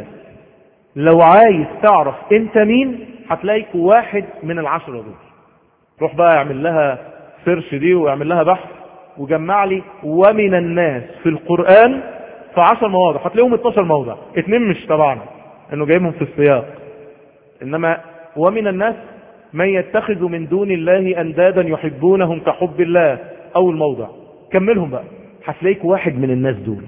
لو عايز تعرف انت مين هتلاقيك واحد من ال10 دول. روح بقى اعمل لها سيرش دي واعمل لها بحث وجمع لي ومن الناس في القرآن في 10 مواضع، هتلاقيهم 12 موضع، 2 مش تبعنا انه جايبهم في السياق، انما ومن الناس من يتخذ من دون الله اندادا يحبونهم كحب الله. اول موضع كملهم بقى، هتلاقيك واحد من الناس دول.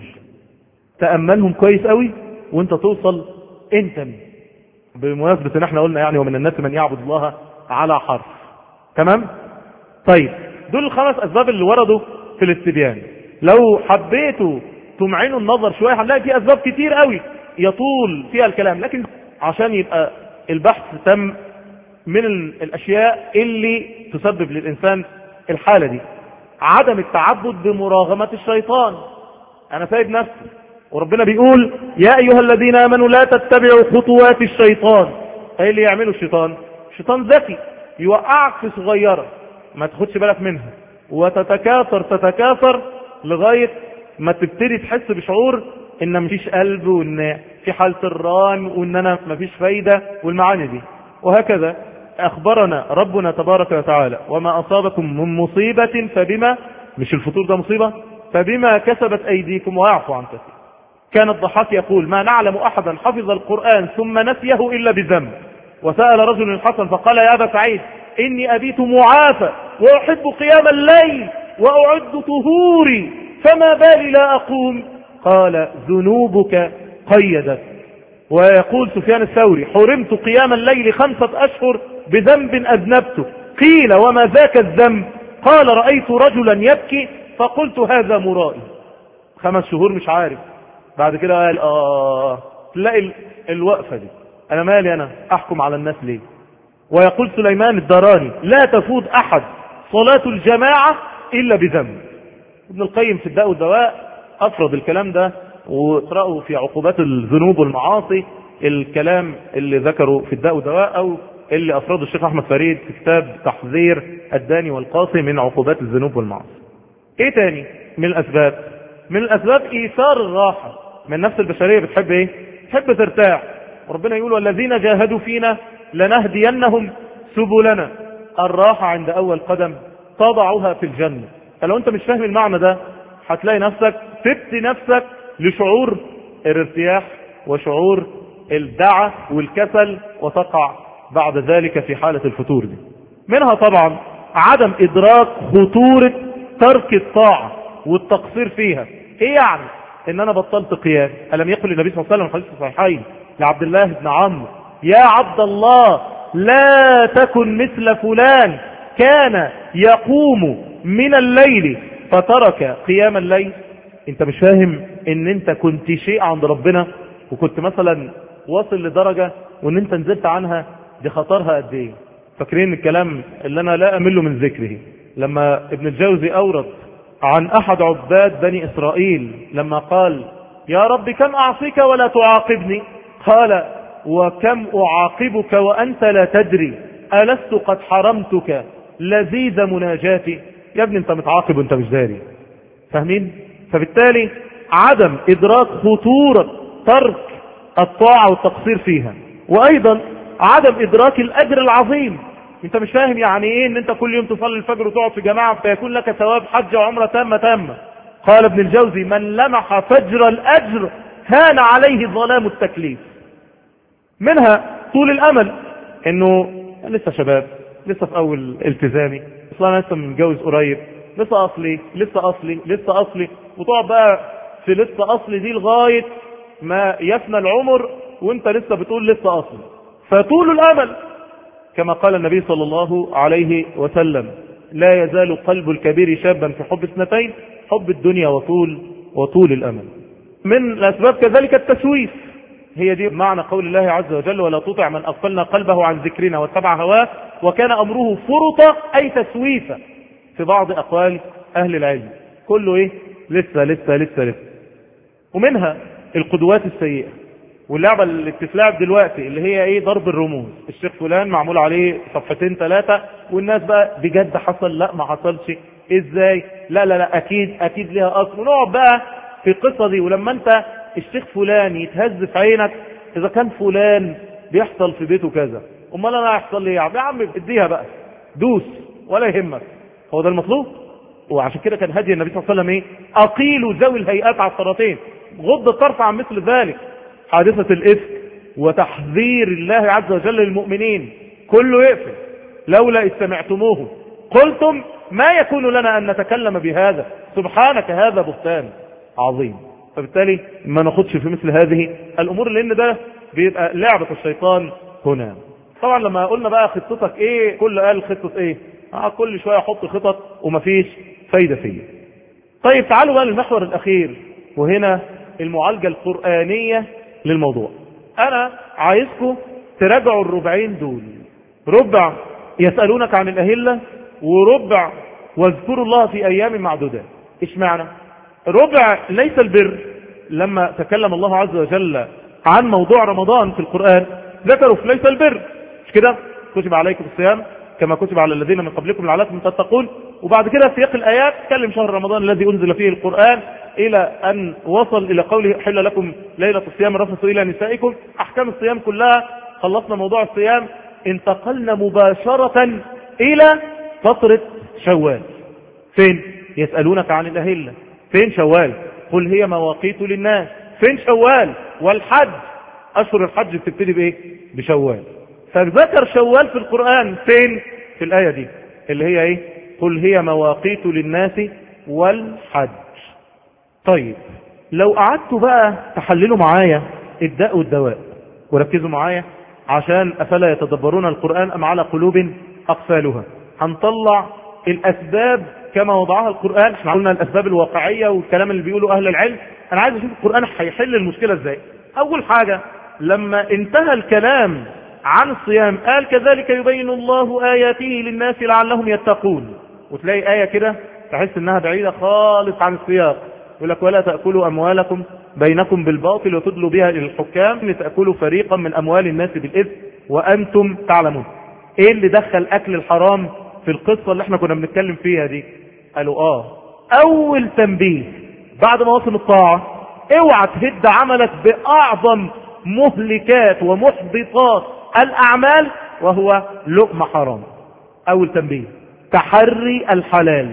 تأملهم كويس قوي وانت توصل انت مين. بمناسبة ان احنا قلنا يعني ومن الناس من يعبد الله على حرف. تمام؟ طيب دول ال5 اسباب اللي وردوا في الاستبيان. لو حبيتوا تمعنوا النظر شوية هنلاقي في اسباب كتير قوي يطول فيها الكلام، لكن عشان يبقى البحث تم من الاشياء اللي تسبب للانسان الحالة دي عدم التعبد بمراغمة الشيطان. انا سايب نفسي وربنا بيقول يا ايها الذين امنوا لا تتبعوا خطوات الشيطان. ايه اللي يعمله الشيطان؟ الشيطان ذكي، يوقعك في صغيرة ما تاخدش بالك منها وتتكاثر تتكاثر لغاية ما تبتدي تحس بشعور ان مفيش قلب وان في حالة الران وان انا مفيش فايدة والمعاني دي. وهكذا اخبرنا ربنا تبارك وتعالى وما اصابكم من مصيبة فبما، مش الفطور ده مصيبة، فبما كسبت ايديكم ويعفو عن كثير. كان الضحاك يقول ما نعلم احدا حفظ القرآن ثم نسيه الا بذنب. وسأل رجل الحسن فقال يا ابا سعيد اني ابيت معافى واحب قيام الليل واعد طهوري فما بالي لا اقوم. قال ذنوبك قيدت. ويقول سفيان الثوري حرمت قيام الليل 5 أشهر بذنب أذنبته. قيل وما ذاك الذنب؟ قال رأيت رجلا يبكي فقلت هذا مرائي. 5 شهور مش عارف. بعد كده قال تلاقي الوقفة دي انا مالي انا احكم على الناس ليه. ويقول سليمان الداراني لا تفوت احد صلاة الجماعة الا بذنب. ابن القيم في الداء والدواء افرض الكلام ده، واقرأوا في عقوبات الذنوب والمعاصي الكلام اللي ذكروا في الداء والدواء او اللي افرضه الشيخ احمد فريد في كتاب تحذير الداني والقاصي من عقوبات الذنوب والمعاصي. ايه تاني من الاسباب؟ من الاسباب ايثار الراحة. من النفس البشرية بتحب ايه؟ تحب ترتاح. وربنا يقول والذين جاهدوا فينا لنهدينهم سبلنا. الراحة عند اول قدم تضعها في الجنة. فلو انت مش فاهم المعنى ده هتلاقي نفسك تبتي نفسك لشعور الارتياح وشعور الدعة والكسل، وتقع بعد ذلك في حالة الفتور دي. منها طبعا عدم ادراك خطورة ترك الطاعة والتقصير فيها. ايه يعني ان انا بطلت قيام؟ الم يقل النبي صلى الله عليه وسلم في حديث الصحيحين لعبد الله بن عمرو يا عبد الله لا تكن مثل فلان كان يقوم من الليل فترك قيام الليل. انت مش فاهم ان انت كنت شيء عند ربنا وكنت مثلا واصل لدرجة وان انت نزلت عنها، دي خطرها قد ايه. فاكرين الكلام اللي انا لا امل من ذكره لما ابن الجوزي اورد عن احد عباد بني اسرائيل لما قال يا رب كم اعصيك ولا تعاقبني؟ قال وكم اعاقبك وانت لا تدري ألست قد حرمتك لذيذ مناجاتي؟ يا ابني انت متعاقب وانت مش داري. فاهمين؟ فبالتالي عدم ادراك خطورة ترك الطاعة والتقصير فيها، وايضا عدم ادراك الاجر العظيم. انت مش فاهم يعني ايه ان انت كل يوم تصلي الفجر وتقعد في جماعة فيكون لك ثواب حج وعمرة تامة. قال ابن الجوزي من لمح فجر الاجر هان عليه ظلام التكليف. منها طول الامل، انه لسه شباب، لسه في اول التزامي، اصلا انا لسه متجوز قريب، لسه اصلي، وتقعد بقى في لسه اصلي دي لغاية ما يفنى العمر وانت لسه بتقول لسه اصلي. فطول الامل كما قال النبي صلى الله عليه وسلم: لا يزال قلب الكبير شابا في حب اثنتين، حب الدنيا وطول الامل. من الاسباب كذلك التسويف، هي دي معنى قول الله عز وجل: ولا تطع من اغفلنا قلبه عن ذكرنا واتبع هواه وكان امره فرطا، اي تسويفا في بعض اقوال اهل العلم. كله لسه. ومنها القدوات السيئة، واللعبة اللي بتتلعب دلوقتي اللي هي ضرب الرموز. الشيخ فلان معمول عليه صفحتين 3 والناس بقى بجد حصل، لا ما حصلش، ازاي، لا اكيد ليها اصل، ونقعد بقى في القصة دي. ولما انت الشيخ فلان يتهز في عينك، اذا كان فلان بيحصل في بيته كذا، امال انا هيحصل لي يا عم اديها بقى، دوس ولا يهمك. هو ده المطلوب. وعشان كده كان هدي النبي صلى الله عليه وسلم اقيلوا ذوي الهيئات على الصلاتين، غض الطرف عن مثل ذلك. حادثة الإفك وتحذير الله عز وجل للمؤمنين كله يقفل. لولا إذ سمعتموه قلتم ما يكون لنا أن نتكلم بهذا، سبحانك هذا بهتان عظيم. فبالتالي ما ناخدش في مثل هذه الأمور، لأن ده بيبقى لعبة الشيطان هنا. طبعا لما قلنا بقى خطتك ايه، كل قال خطة ايه، كل شوية احط خطط ومفيش فايدة فيه. طيب تعالوا بقى للمحور الأخير، وهنا المعالجة القرآنية للموضوع. انا عايزكم تراجعوا الربعين دول، ربع يسألونك عن الأهلة، وربع واذكروا الله في ايام معدودات. ايش معنى ربع ليس البر؟ لما تكلم الله عز وجل عن موضوع رمضان في القرآن ذكروا في ليس البر، مش كده؟ كتب عليكم الصيام كما كتب على الذين من قبلكم لعلكم تتقون. وبعد كده سياق الآيات تكلم شهر رمضان الذي أنزل فيه القرآن، إلى أن وصل إلى قوله: حل لكم ليلة الصيام الرفث إلى نسائكم. أحكام الصيام كلها خلصنا موضوع الصيام، انتقلنا مباشرة إلى فترة شوال. فين؟ يسألونك عن الأهلة، فين شوال؟ قل هي مواقيت للناس، فين شوال؟ والحج، أشهر الحج بتبتدي بإيه؟ بشوال. فذكر شوال في القرآن فين؟ في الآية دي اللي هي إيه؟ قل هي مواقيت للناس والحج. طيب لو قعدتوا بقى تحللوا معايا الداء والدواء، وركزوا معايا عشان أفلا يتدبرون القرآن أم على قلوب أقفالها، هنطلع الأسباب كما وضعها القرآن. احنا قلنا الأسباب الواقعية والكلام اللي بيقوله أهل العلم. أنا عايز أشوف القرآن هيحل المشكلة إزاي. أول حاجة لما انتهى الكلام عن الصيام قال: كذلك يبين الله آياته للناس لعلهم يتقون. وتلاقي آية كده تحس انها بعيدة خالص عن السياق، يقول لك: ولا تأكلوا أموالكم بينكم بالباطل وتدلوا بها إلى الحكام لتأكلوا فريقا من أموال الناس بالإثم وأنتم تعلمون. ايه اللي دخل أكل الحرام في القصة اللي احنا كنا بنتكلم فيها دي؟ قالوا أول تنبيه بعد مواسم الطاعة: اوعى تهد عملك بأعظم مهلكات ومحبطات الأعمال وهو لقمة حرام. أول تنبيه تحري الحلال.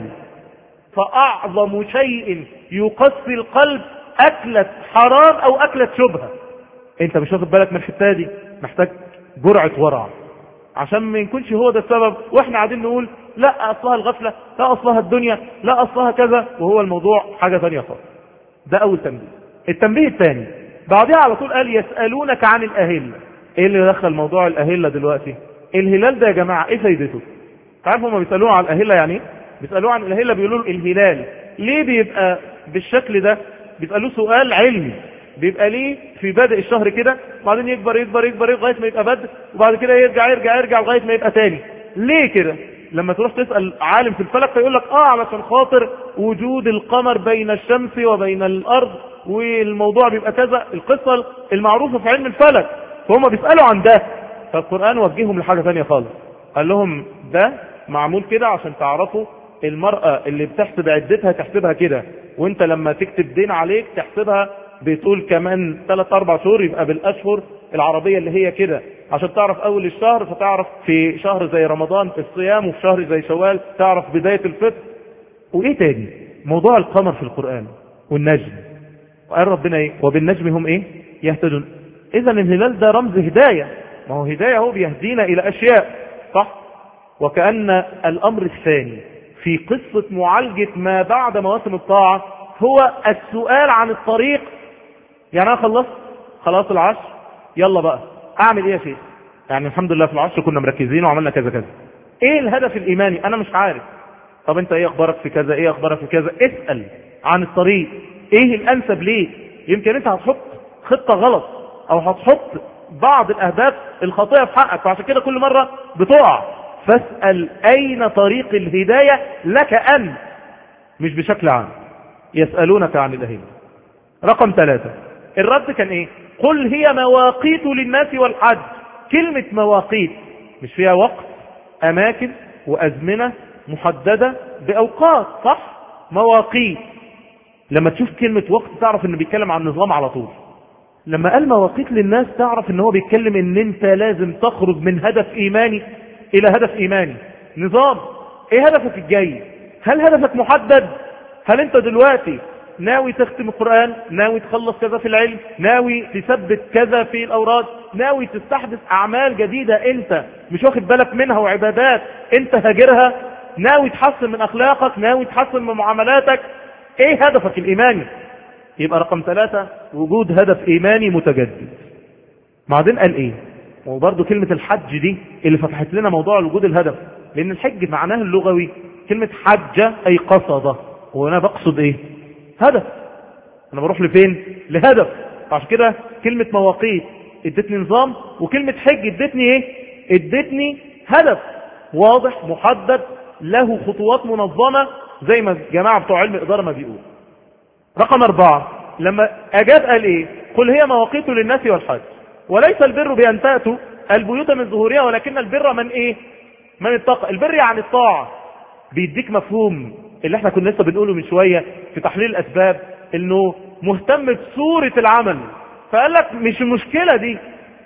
فأعظم شيء يقسي القلب أكلة حرام أو أكلة شبهة. انت مش واخد بالك من الحتة دي، محتاج جرعة ورع عشان ما يكونش هو ده السبب، واحنا قاعدين نقول لا أصلها الغفلة، لا أصلها الدنيا، لا أصلها كذا، وهو الموضوع حاجة ثانية خالص. ده أول تنبيه. التنبيه الثاني بعدها على طول قال: يسألونك عن الأهلة. ايه اللي دخل موضوع الأهلة دلوقتي؟ الهلال ده يا جماعة ايه فايدته؟ تعرفوا ما بيسألوه عن الأهلة يعني؟ بيسألوه عن الأهلة بيقولوا الهلال ليه بيبقى بالشكل ده؟ بيسألوه سؤال علمي. بيبقى ليه في بدء الشهر كده، وبعدين يكبر لغاية ما يبقى بدء، وبعد كده يرجع لغاية ما يبقى تاني. ليه كده؟ لما تروح تسأل عالم في الفلك فيقول لك علشان خاطر وجود القمر بين الشمس وبين الأرض، والموضوع بيبقى كذا، القصة المعروفة في علم الفلك. فهم بيسألوا عن ده، فالقرآن وجههم لحاجة ثانية خالص. قال لهم ده معمول كده عشان تعرفوا المرأة اللي بتحسب عدتها تحسبها كده، وانت لما تكتب دين عليك تحسبها بتقول كمان 3-4 شهور، يبقى بالأشهر العربية اللي هي كده، عشان تعرف أول الشهر، فتعرف في شهر زي رمضان الصيام، وفي شهر زي شوال تعرف بداية الفطر. وإيه تاني؟ موضوع القمر في القرآن والنجم. وقال ربنا إيه؟ وبالنجم هم إيه؟ يهتدون. إذا الهلال ده رمز هداية. ما هو هداية هو بيهدينا إلى أشياء صح. وكأن الأمر الثاني في قصة معالجة ما بعد مواسم الطاعة هو السؤال عن الطريق. يعني أنا خلاص العشر، يلا بقى أعمل إيه يا شيخ؟ يعني الحمد لله في العشر كنا مركزين وعملنا كذا كذا، إيه الهدف الإيماني؟ أنا مش عارف. طب أنت إيه أخبارك في كذا، إيه أخبارك في كذا؟ اسأل عن الطريق، إيه الأنسب ليه؟ يمكن أنت هتحط خطة غلط أو هتحط بعض الأهداف الخاطئة في حقك، فعشان كده كل مرة بتقع. فاسأل أين طريق الهداية لك أنت، مش بشكل عام. يسألونك عن الأهلة. رقم 3 الرد كان إيه؟ قل هي مواقيت للناس والحج. كلمة مواقيت مش فيها وقت، أماكن وأزمنة محددة بأوقات صح؟ مواقيت. لما تشوف كلمة وقت تعرف إنه بيتكلم عن نظام على طول. لما قال مواقيت للناس تعرف إنه هو بيتكلم إن أنت لازم تخرج من هدف إيماني إلى هدف إيماني. نظام. إيه هدفك الجاي؟ هل هدفك محدد؟ هل أنت دلوقتي ناوي تختم القرآن، ناوي تخلص كذا في العلم، ناوي تثبت كذا في الأوراد، ناوي تستحدث أعمال جديدة أنت مش واخد بالك منها وعبادات أنت هاجرها، ناوي تحسن من أخلاقك، ناوي تحسن من معاملاتك؟ إيه هدفك الإيماني؟ يبقى رقم 3 وجود هدف إيماني متجدد. بعدين قال إيه؟ وبرضه كلمة الحج دي اللي فتحت لنا موضوع وجود الهدف، لأن الحج معناه اللغوي كلمة حجة أي قصد، وأنا بقصد إيه؟ هدف. أنا بروح لفين؟ لهدف. عشان كده كلمة مواقيت ادتني نظام، وكلمة حج ادتني إيه؟ ادتني هدف واضح محدد له خطوات منظمة زي ما الجماعة بتوع علم الإدارة ما بيقول. رقم 4 لما أجاب قال إيه؟ قل هي مواقيت للناس والحج وليس البر بأن تأتوا البيوت من ظهورها ولكن البر من إيه؟ من اتقى. البر يعني الطاعة. بيديك مفهوم اللي احنا كنا لسه بنقوله من شوية في تحليل الأسباب، انه مهتم بصورة العمل. فقال لك مش المشكلة دي،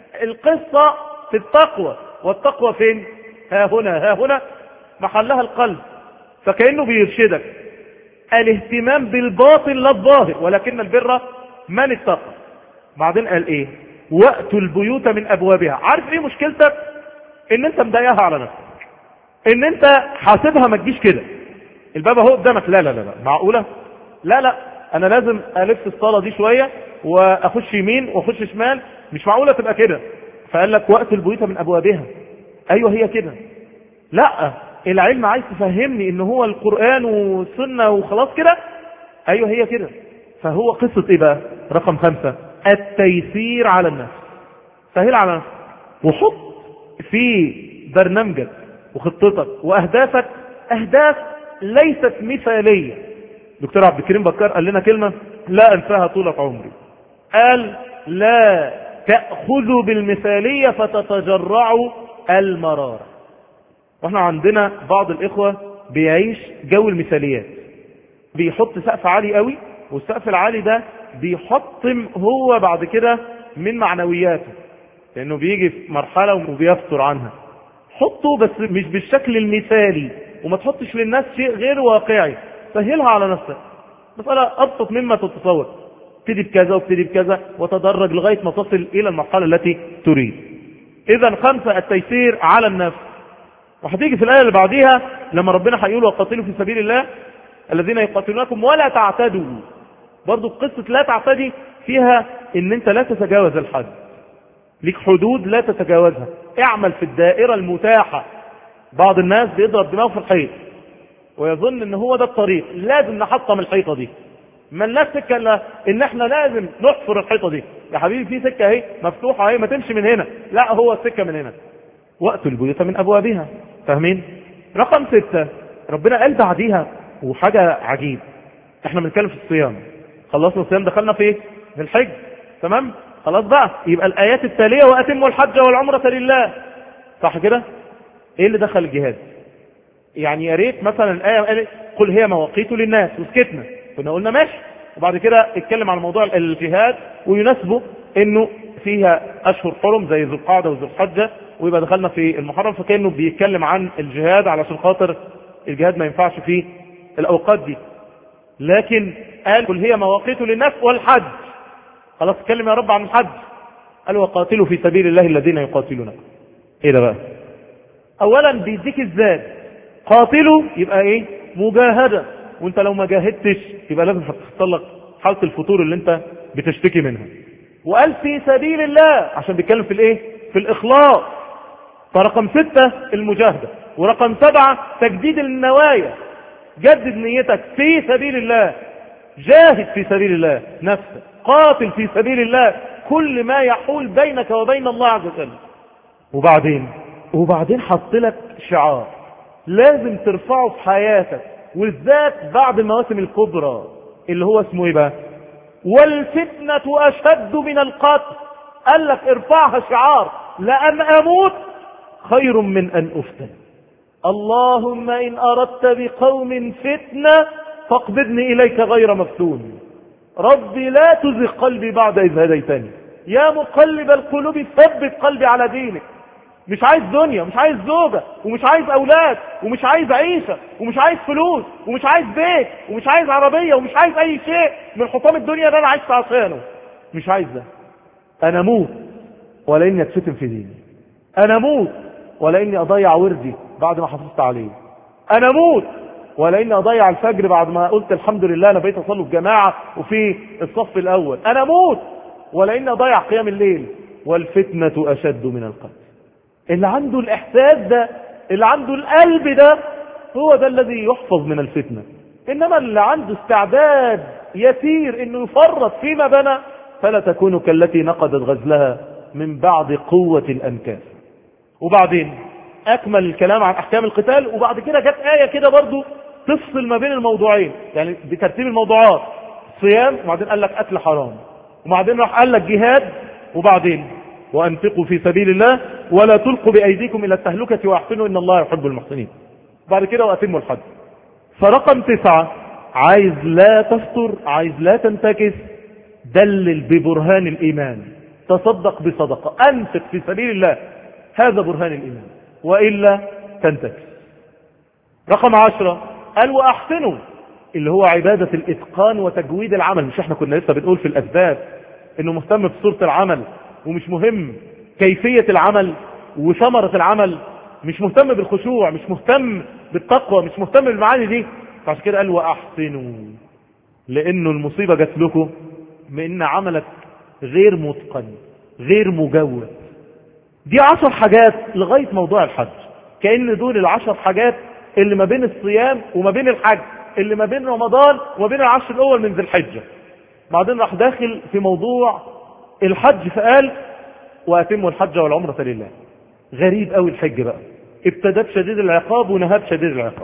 القصة في التقوى. والتقوى فين؟ ها هنا محلها القلب. فكأنه بيرشدك الاهتمام بالباطن لا الظاهر، ولكن البر من اتقى. بعدين قال ايه؟ وأتوا البيوت من أبوابها. عارف ايه مشكلتك؟ ان انت مضايقها على نفسك، ان انت حاسبها ما تجيش كده. الباب اهو قدامك، لا معقولة؟ لا انا لازم الف الصالة دي شوية واخش يمين واخش شمال، مش معقولة تبقى كده. فقال لك وقت البيوت من ابوابها. ايوه هي كده. لا العلم عايز تفهمني ان هو القرآن والسنة وخلاص كده. ايوه هي كده. فهو قصة ايه بقى؟ رقم 5 التيسير على النفس. سهل على نفسك وحط في برنامجك وخطتك واهدافك اهداف ليست مثالية. دكتور عبد الكريم بكار قال لنا كلمة لا انساها طولة عمري. قال لا تأخذوا بالمثالية فتتجرعوا المرارة. واحنا عندنا بعض الاخوة بيعيش جو المثاليات، بيحط سقف عالي قوي، والسقف العالي ده بيحطم هو بعد كده من معنوياته، لانه بيجي في مرحلة وبيفتر عنها. حطه بس مش بالشكل المثالي، وما تحطش للناس شيء غير واقعي. سهلها على نفسك، مسألة أبسط مما تتصور. ابتدي بكذا وابتدي بكذا وتدرج لغاية ما تصل إلى المرحلة التي تريد. إذا 5 التيسير على النفس. وهتيجي في الآية اللي بعديها لما ربنا هيقول وقاتلوا في سبيل الله الذين يقاتلونكم ولا تعتدوا. برضو قصة لا تعتدي فيها ان انت لا تتجاوز الحد، ليك حدود لا تتجاوزها، اعمل في الدائرة المتاحة. بعض الناس بيضرب دماغه في الحيط ويظن ان هو ده الطريق، لازم نحطم الحيطة دي. ما الناس سكة الا ان احنا لازم نحفر الحيطة دي. يا حبيبي في سكة اهي مفتوحة اهي، ما تمشي من هنا، لا هو السكة من هنا. وأتوا البيوت من أبوابها. فاهمين؟ رقم 6 ربنا قال بعديها وحاجة عجيب. احنا بنتكلم في الصيام، خلصنا الصيام دخلنا في ايه؟ في الحج. تمام؟ خلاص بقى يبقى الآيات التالية وأتموا الحج والعمرة لله. صح كده؟ ايه اللي دخل الجهاد؟ يعني يا ريت مثلا الآية قال قل هي مواقيت للناس وسكتنا، كنا قلنا ماشي، وبعد كده اتكلم عن موضوع الجهاد ويناسبه انه فيها اشهر حرم زي ذو القعده وذو الحجه، ويبقى دخلنا في المحرم، فكانه بيتكلم عن الجهاد علشان خاطر الجهاد ما ينفعش فيه الاوقات دي. لكن قال قل هي مواقيت للناس والحج. خلاص اتكلم يا رب عن الحج. قال وقاتلوا في سبيل الله الذين يقاتلونكم. ايه ده بقى؟ اولا بيديك الذات، قاتلوا يبقى ايه؟ مجاهدة، وانت لو ما جاهدتش يبقى لازم هتحصل لك حالة الفتور اللي انت بتشتكي منها. وقال في سبيل الله عشان بيتكلم في الايه؟ في الاخلاص. فرقم 6 المجاهدة، ورقم 7 تجديد النوايا. جدد نيتك في سبيل الله، جاهد في سبيل الله نفسك، قاتل في سبيل الله كل ما يحول بينك وبين الله عز وجل. وبعدين حط لك شعار لازم ترفعه في حياتك، والذات بعد المواسم الكبرى اللي هو اسمه ايه بقى؟ والفتنة اشد من القتل. قال لك ارفعها شعار، لأن اموت خير من ان افتن. اللهم ان اردت بقوم فتنة فاقبضني اليك غير مفتون. ربي لا تزغ قلبي بعد اذ هديتني، يا مقلب القلوب ثبت قلبي على دينك. مش عايز دنيا، مش عايز زوجة، ومش عايز اولاد، ومش عايز عيشة، ومش عايز فلوس، ومش عايز بيت، ومش عايز عربية، ومش عايز اي شيء من حطام الدنيا اللي انا عايش عشانه. مش عايز ده. انا اموت ولا اني اتفتن في ديني، انا اموت ولا اني اضيع وردي بعد ما حافظت عليه، انا اموت ولا اني اضيع الفجر بعد ما قلت الحمد لله انا بقيت اصلي في جماعة وفي الصف الاول، انا اموت ولا اني اضيع قيام الليل. والفتنة اشد من القتل. اللي عنده الاحساس ده، اللي عنده القلب ده، هو ده الذي يحفظ من الفتنة. انما اللي عنده استعداد يسير انه يفرط فيما بنى، فلا تكون كالتي نقضت غزلها من بعد قوة الانكاس. وبعدين اكمل الكلام عن احكام القتال، وبعد كده جت آية كده برضو تفصل ما بين الموضوعين، يعني بترتيب الموضوعات. صيام، وبعدين قال لك اكل حرام، وبعدين راح قال لك جهاد، وبعدين وانفقوا في سبيل الله ولا تلقوا بايديكم الى التهلكة واحسنوا ان الله يحب المحسنين. بعد كده واتموا الحج. فرقم 9 عايز لا تفطر، عايز لا تنتكس، دلل ببرهان الايمان، تصدق بصدقة، انفق في سبيل الله، هذا برهان الايمان، والا تنتكس. رقم 10 قال واحسنوا، اللي هو عبادة الاتقان وتجويد العمل. مش احنا كنا لسه بنقول في الاسباب انه مهتم بصورة العمل، ومش مهم كيفية العمل وثمرة العمل، مش مهتم بالخشوع، مش مهتم بالتقوى، مش مهتم بالمعاني دي. فعشان كده قال واحسنوا، لانه المصيبة جات لكم بان عملك غير متقن غير مجود. دي 10 حاجات لغاية موضوع الحج، كأن دول 10 حاجات اللي ما بين الصيام وما بين الحج، اللي ما بين رمضان وما بين العشر الاول من ذي الحجة. بعدين راح داخل في موضوع الحج فقال واتموا الحج والعمرة لله. غريب قوي الحج بقى، ابتدى بشديد العقاب ونهى بشديد العقاب.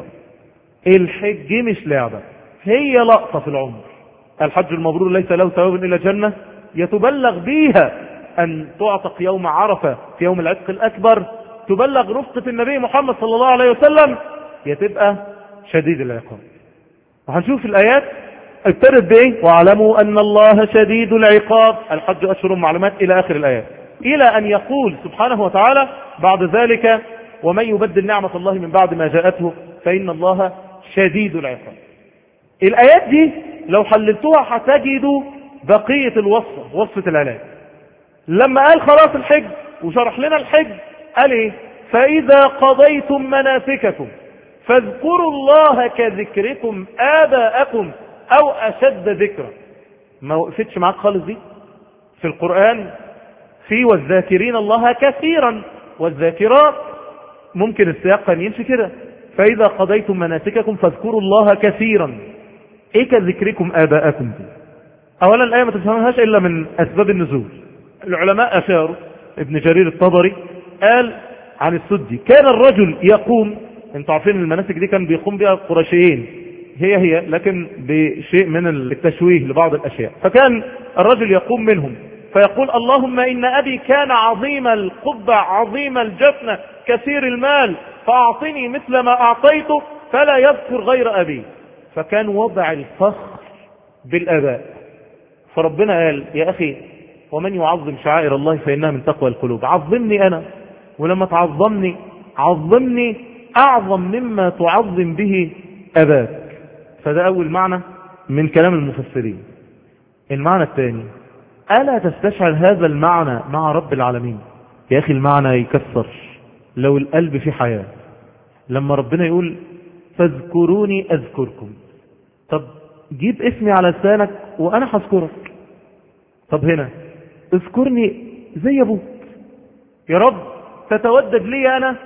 الحج مش لعبة، هي لقطة في العمر. الحج المبرور ليس له ثواب الا جنة يتبلغ بيها ان تعتق يوم عرفة في يوم العتق الاكبر، تبلغ رفقة النبي محمد صلى الله عليه وسلم، يتبقى شديد العقاب. وهنشوف الايات ابتدت بايه؟ واعلموا ان الله شديد العقاب، الحج اشهر معلومات الى اخر الايات، الى ان يقول سبحانه وتعالى بعد ذلك ومن يبدل نعمة الله من بعد ما جاءته فان الله شديد العقاب. الايات دي لو حللتوها هتجدوا بقية وصفة العلاج. لما قال خلاص الحج وشرح لنا الحج، قال ايه؟ فاذا قضيتم مناسككم فاذكروا الله كذكركم آباءكم او اشد ذكرا. ما وقفتش معاك خالص دي في القرآن؟ في والذاكرين الله كثيرا والذاكرات، ممكن السياق كان يمشي كده، فاذا قضيتم مناسككم فاذكروا الله كثيرا. ايه كذكركم آباءكم دي؟ اولا الايه ما تفهمهاش الا من اسباب النزول. العلماء اشاروا، ابن جرير الطبري قال عن السدي كان الرجل يقوم، انتوا عارفين المناسك دي كان بيقوم بها القرشيين، هي لكن بشيء من التشويه لبعض الاشياء. فكان الرجل يقوم منهم فيقول اللهم ان ابي كان عظيم القبة عظيم الجفنة كثير المال فاعطني مثل ما اعطيته، فلا يذكر غير ابي. فكان وضع الفخر بالاباء. فربنا قال يا اخي ومن يعظم شعائر الله فانها من تقوى القلوب. عظمني انا، ولما تعظمني عظمني اعظم مما تعظم به اباك. فده اول معنى من كلام المفسرين. المعنى الثاني ألا تستشعر هذا المعنى مع رب العالمين؟ يا أخي المعنى يكسر لو القلب في حياة. لما ربنا يقول فاذكروني أذكركم، طب جيب اسمي على لسانك وأنا هذكرك. طب هنا اذكرني زي أبوك، يا رب تتودد لي أنا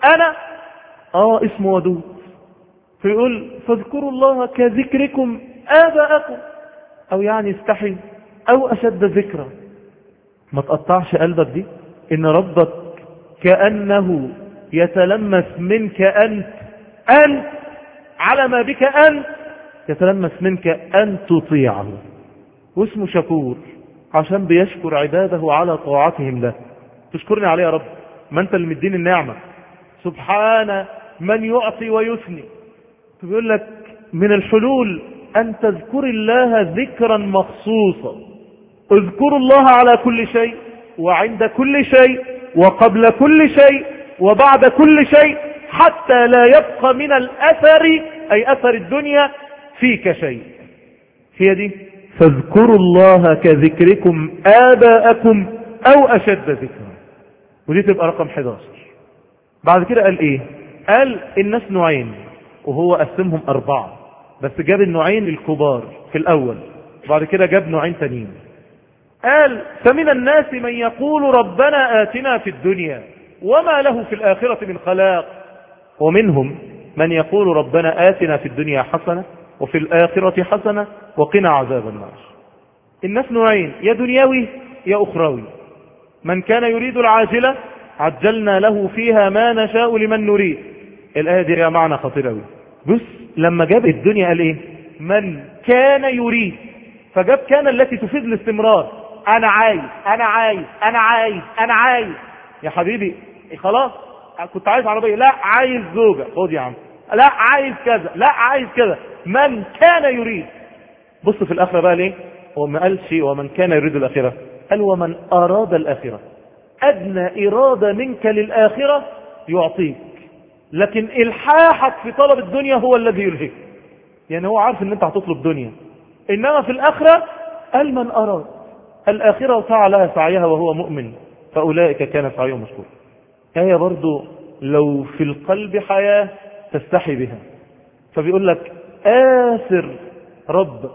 اسمه ودود، فيقول فاذكروا الله كذكركم آباءكم، أو يعني استحي أو أشد ذكرى. ما تقطعش قلبك دي إن ربك كأنه يتلمس منك أنت على ما بك أنت، يتلمس منك أن تطيعه. واسمه شكور عشان بيشكر عباده على طاعتهم له. تشكرني عليه يا رب، ما أنت اللي مدين النعمة. سبحان من يعطي ويثني. بيقول لك من الحلول أن تذكر الله ذكرا مخصوصا. اذكروا الله على كل شيء وعند كل شيء وقبل كل شيء وبعد كل شيء، حتى لا يبقى من الأثر أي أثر الدنيا فيك شيء. هي دي فاذكروا الله كذكركم آباءكم أو أشد ذكرا. ودي تبقى رقم 11. بعد كده قال إيه؟ قال الناس نوعين، وهو قسمهم 4، بس جاب النوعين الكبار في الأول، بعد كده جاب نوعين تانيين. قال فمن الناس من يقول ربنا آتنا في الدنيا وما له في الآخرة من خلاق، ومنهم من يقول ربنا آتنا في الدنيا حسنة وفي الآخرة حسنة وقنا عذاب النار. الناس نوعين، يا دنيوي يا أخروي. من كان يريد العاجلة عجلنا له فيها ما نشاء لمن نريد. الآية دي معنى خطير قوي. بص لما جاب الدنيا قال ايه؟ من كان يريد، فجاب كان التي تفيد الاستمرار. انا عايز انا عايز انا عايز انا عايز. يا حبيبي خلاص كنت عايز عربية، لا عايز زوجة، خد يا عم، لا عايز كذا، لا عايز كذا. من كان يريد. بص في الآخرة بقى ليه؟ هو ما قالش ومن كان يريد الآخرة، قال ومن أراد الآخرة. أدنى إرادة منك للآخرة يعطيك، لكن إلحاحك في طلب الدنيا هو الذي يلهيك. يعني هو عارف ان انت هتطلب دنيا، انما في الآخرة قال من أراد الآخرة وسعى لها سعيها وهو مؤمن فأولئك كان سعيهم مشكورا. آية برضو لو في القلب حياة تستحي بها. فبيقول لك آثر رب،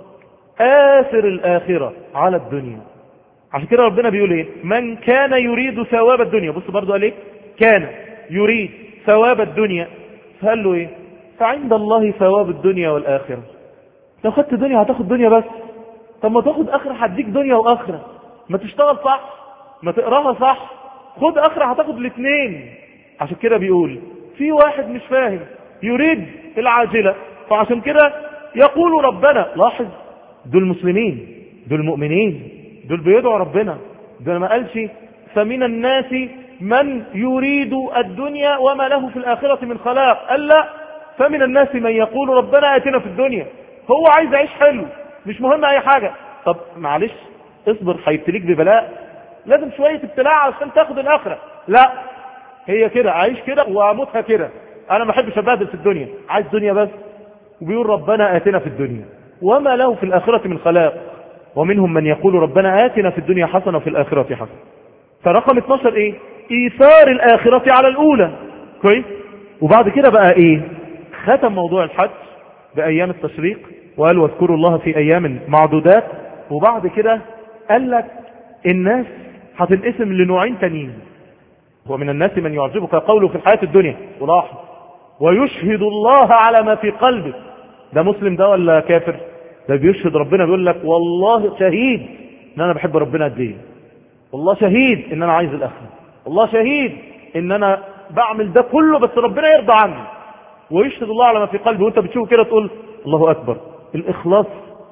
آثر الآخرة على الدنيا. عشان كده ربنا بيقول ايه؟ من كان يريد ثواب الدنيا. بص برضو قال ايه؟ كان يريد ثواب الدنيا، فقال له ايه؟ فعند الله ثواب الدنيا والآخرة. لو خدت دنيا هتاخد دنيا بس، طب ما تاخد آخرة هديك دنيا وآخرة. ما تشتغل صح، ما تقراها صح، خد آخرة هتاخد الاثنين. عشان كده بيقول في واحد مش فاهم يريد العاجلة، فعشان كده يقول ربنا. لاحظ دول مسلمين، دول مؤمنين، دول بيدعوا ربنا. دول ما قالش فمن الناس من يريد الدنيا وما له في الآخرة من خلاق، قال لا، فمن الناس من يقول ربنا آتنا في الدنيا. هو عايز يعيش حلو، مش مهم اي حاجة. طب معلش اصبر، هيبتليك ببلاء، لازم شوية ابتلاع عشان تاخد الآخرة. لا، هي كده، عايش كده واموتها كده. انا ما بحبش ابهدل في الدنيا، عايز دنيا بس. وبيقول ربنا آتنا في الدنيا وما له في الآخرة من خلاق، ومنهم من يقول ربنا آتنا في الدنيا حسنة وفي الآخرة حسنة. فرقم 12 ايه؟ ايثار الآخرة على الأولى. كويس. وبعد كده بقى ايه؟ ختم موضوع الحج بأيام التشريق وقال واذكروا الله في أيام معدودات. وبعد كده قال لك الناس هتنقسم لنوعين تانيين. ومن الناس من يعجبك قوله في الحياة الدنيا، ولاحظ ويشهد الله على ما في قلبه. ده مسلم ده ولا كافر؟ ده بيشهد ربنا، بيقول لك والله شهيد ان انا بحب ربنا قد ايه، والله شهيد ان انا عايز الاخره، والله شهيد ان انا بعمل ده كله بس ربنا يرضى عني. ويشهد الله على ما في قلبه، وانت بتشوف كده تقول الله اكبر. الاخلاص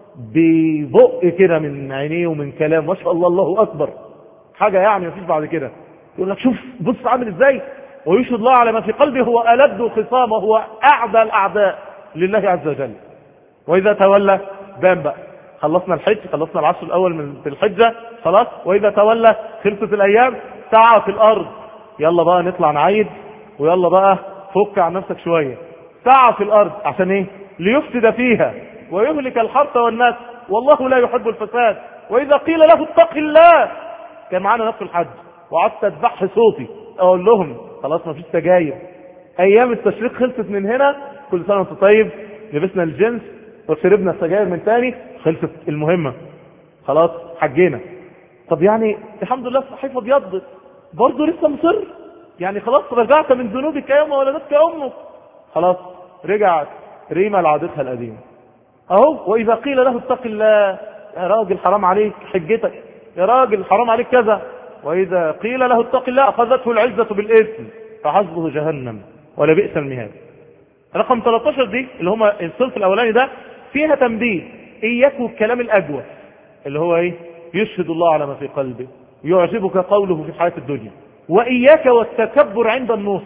ببق كده من عينيه ومن كلام، ما شاء الله الله اكبر، حاجه يعني مفيش بعد كده. يقول لك شوف بص عامل ازاي. ويشهد الله على ما في قلبه هو ألد الخصام وهو أعدى الأعداء لله عز وجل. وإذا تولى بان بقى، خلصنا الحج، خلصنا العشر الأول من الحجة خلاص. وإذا تولى خلصت الأيام، سعى في الأرض، يلا بقى نطلع نعيد، ويلا بقى فك عن نفسك شوية. سعى في الأرض عشان إيه؟ ليفسد فيها ويهلك الحرث والناس والله لا يحب الفساد. وإذا قيل له اتق الله. كان معانا نفس الحج وقعدت أذبح صوتي أقول لهم خلاص ما فيش سجاير، أيام التشريق خلصت من هنا، كل سنة وانت طيب، لبسنا الجنس وشربنا السجاير من تاني، خلصت المهمة، خلاص حجينا. طب يعني الحمد لله الصحيفة ابيضت، برضه لسه مصر، يعني خلاص رجعت من ذنوبك يوم ولدتك امك، خلاص رجعت ريما لعادتها القديمة اهو. واذا قيل له اتق الله، يا راجل حرام عليك حجتك، يا راجل حرام عليك كذا. واذا قيل له اتق الله اخذته العزة بالاثم فحسبه جهنم ولبئس المهاد. رقم 13 دي اللي هم الصنف الاولاني ده فيها تنبيه، اياك والكلام الاجوف اللي هو ايه، يشهد الله على ما في قلبه، يعجبك قوله في الحياة الدنيا، واياك والتكبر عند النصح.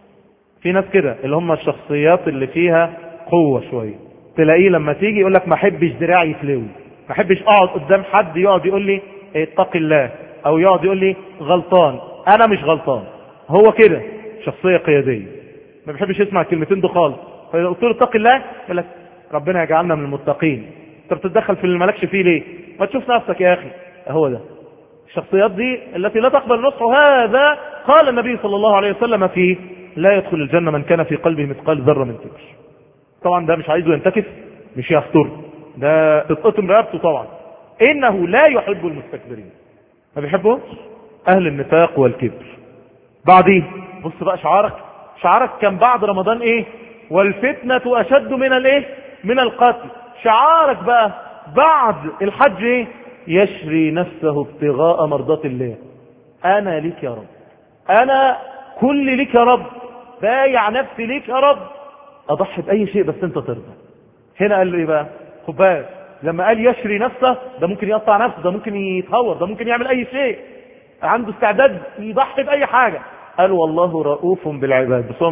في ناس كده اللي هم الشخصيات اللي فيها قوة شوية، تلاقيه لما تيجي يقول لك ما احبش دراعي يفلوي، ما احبش اقعد قدام حد يقعد يقول لي اتق الله، او يقعد يقول لي غلطان، انا مش غلطان. هو كده شخصية قيادية، ما بيحبش يسمع الكلمتين دول خالص. فاذا قلت له اتق الله يقول لك ربنا يجعلنا من المتقين، انت بتتدخل في اللي مالكش فيه ليه؟ ما تشوف نفسك يا اخي. هو ده الشخصيات دي التي لا تقبل النصح. هذا قال النبي صلى الله عليه وسلم فيه لا يدخل الجنة من كان في قلبه مثقال ذرة من كبر. طبعا ده مش عايزه ينتكس، مش يفتر، ده تتقطم رقبته طبعا. انه لا يحب المستكبرين، ما بيحبهمش اهل النفاق والكبر. بعدين بص بقى شعارك كان بعد رمضان ايه؟ والفتنة اشد من الايه؟ من القتل. شعارك بقى بعد الحج ايه؟ يشري نفسه ابتغاء مرضات الله. انا ليك يا رب، انا كل ليك يا رب، بايع نفسي ليك يا رب، اضحي باي شيء بس انت ترضى. هنا قال له ايه بقى؟ خد بالك لما قال يشري نفسه، ده ممكن يقطع نفسه، ده ممكن يتهور، ده ممكن يعمل اي شيء، عنده استعداد يضحي باي حاجة. قال والله رؤوف بالعباد، بس هو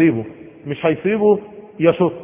مش هيسيبه يشط،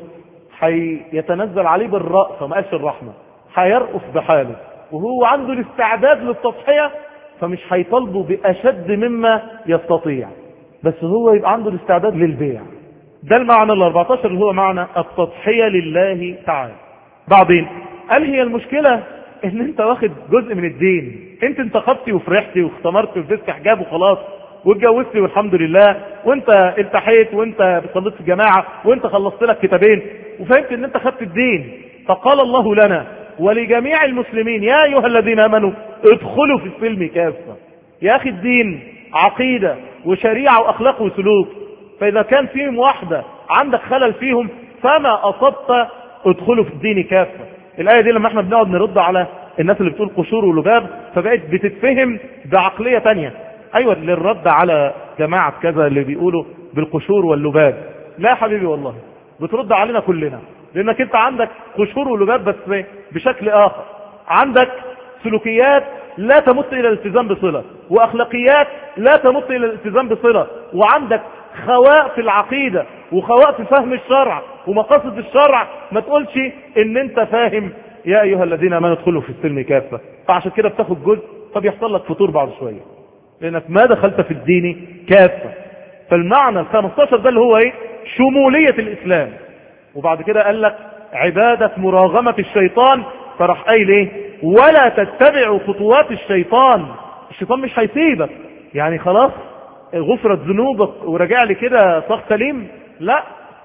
يتنزل عليه بالرأفة، ما قالش الرحمة، هيرأف بحاله، وهو عنده الاستعداد للتضحية، فمش هيطالبه بأشد مما يستطيع، بس هو يبقى عنده الاستعداد للبيع. ده المعنى ال14 اللي هو معنى التضحية لله تعالى. بعدين قال هي المشكلة ان انت واخد جزء من الدين، انت انتخبتي وفرحتي واختمرتي ولبست حجاب وخلاص واتجوزتي والحمد لله، وانت التحيت وانت صليت في الجماعة وانت خلصت لك كتابين وفهمت ان انت خدت الدين. فقال الله لنا ولجميع المسلمين يا ايها الذين امنوا ادخلوا في السلم كافة. يا اخي الدين عقيدة وشريعة واخلاق وسلوك، فاذا كان فيهم واحدة عندك خلل فيهم فما اصبت ادخلوا في الدين كافة. الآية دي لما احنا بنقعد نرد على الناس اللي بتقول قشور ولباب فبقت بتتفهم بعقلية تانية. ايوه للرد على جماعة كذا اللي بيقولوا بالقشور واللباب، لا حبيبي والله بترد علينا كلنا، لانك انت عندك قشور ولباب بس بشكل اخر، عندك سلوكيات لا تمت الى الالتزام بصلة، واخلاقيات لا تمت الى الالتزام بصلة، وعندك خواء في العقيدة وخواء في فهم الشرع ومقاصد الشرع. ما تقولش ان انت فاهم يا ايها الذين امنوا ادخلوا في السلم كافة، فعشان كده بتاخد جزء فبيحصل لك فطور بعد شوية لانك ما دخلت في الدين كافة. فالمعنى ال15 ده اللي هو ايه؟ شمولية الاسلام. وبعد كده قال لك عبادة مراغمة الشيطان، فراح قايل ايه؟ ولا تتبعوا خطوات الشيطان. الشيطان مش هيسيبك يعني خلاص غفرت ذنوبك ورجع لي كده صاغ سليم، لا،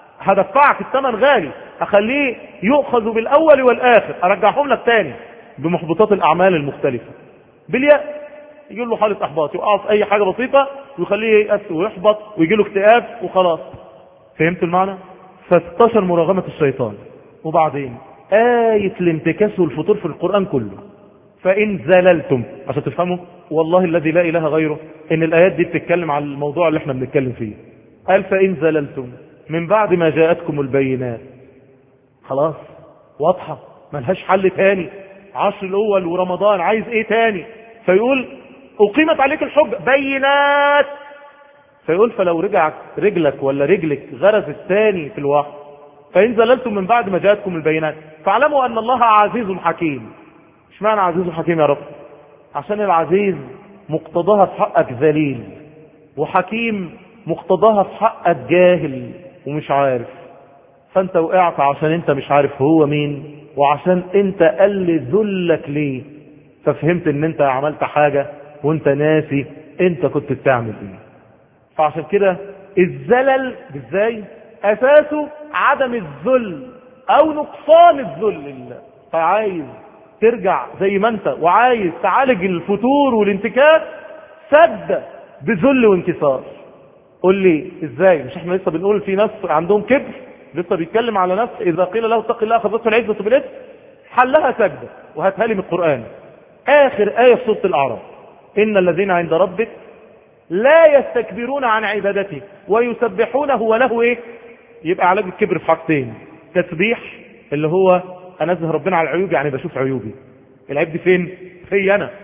هدفعك الثمن غالي، اخليه يؤخذ بالاول والاخر، ارجعهم لك تاني بمحبطات الاعمال المختلفة، باليأس يجي له حالة احباط، يقع في اي حاجة بسيطة ويخليه ييأس ويحبط ويجي له اكتئاب وخلاص. فهمت المعنى؟ ف16 مراغمة الشيطان. وبعدين آية الانتكاس والفطور في القرآن كله، فإن زللتم، عشان تفهموا والله الذي لا إله غيره إن الآيات دي بتتكلم عن الموضوع اللي احنا بنتكلم فيه. قال فإن زللتم من بعد ما جاءتكم البينات، خلاص واضحة ملهاش حل تاني، عشر الأول ورمضان عايز ايه تاني؟ فيقول أقيمت عليك الحجة بينات، فيقول فلو رجعت رجلك ولا رجلك غرزت تاني في الوحي، فإن زللتم من بعد ما جاءتكم البينات فاعلموا أن الله عزيز حكيم. مش معنى عزيز حكيم يا رب؟ عشان العزيز مقتضاها في حقك ذليل، وحكيم مقتضاها في حقك جاهل ومش عارف، فانت وقعت عشان انت مش عارف هو مين، وعشان انت قل ذلك ليه، ففهمت ان انت عملت حاجة وانت ناسي انت كنت بتعمل ايه. فعشان كده الزلل ازاي اساسه عدم الذل او نقصان الذل لله. فعايز ترجع زي ما انت وعايز تعالج الفتور والانتكاس، سد بذل وانكسار. قول لي ازاي؟ مش احنا لسه بنقول في ناس عندهم كبر، لسه بيتكلم على ناس اذا قيل له اتق الله اخذته العزه بالاثم، حلها سجده. وهاتها لي من القران، اخر ايه في سوره الاعراف: ان الذين عند ربك لا يستكبرون عن عبادته ويسبحونه وله ايه؟ يبقى علاج الكبر في حاجتين: تسبيح اللي هو انزه ربنا على العيوب، يعني بشوف عيوبي، العيب دي فين؟ في انا.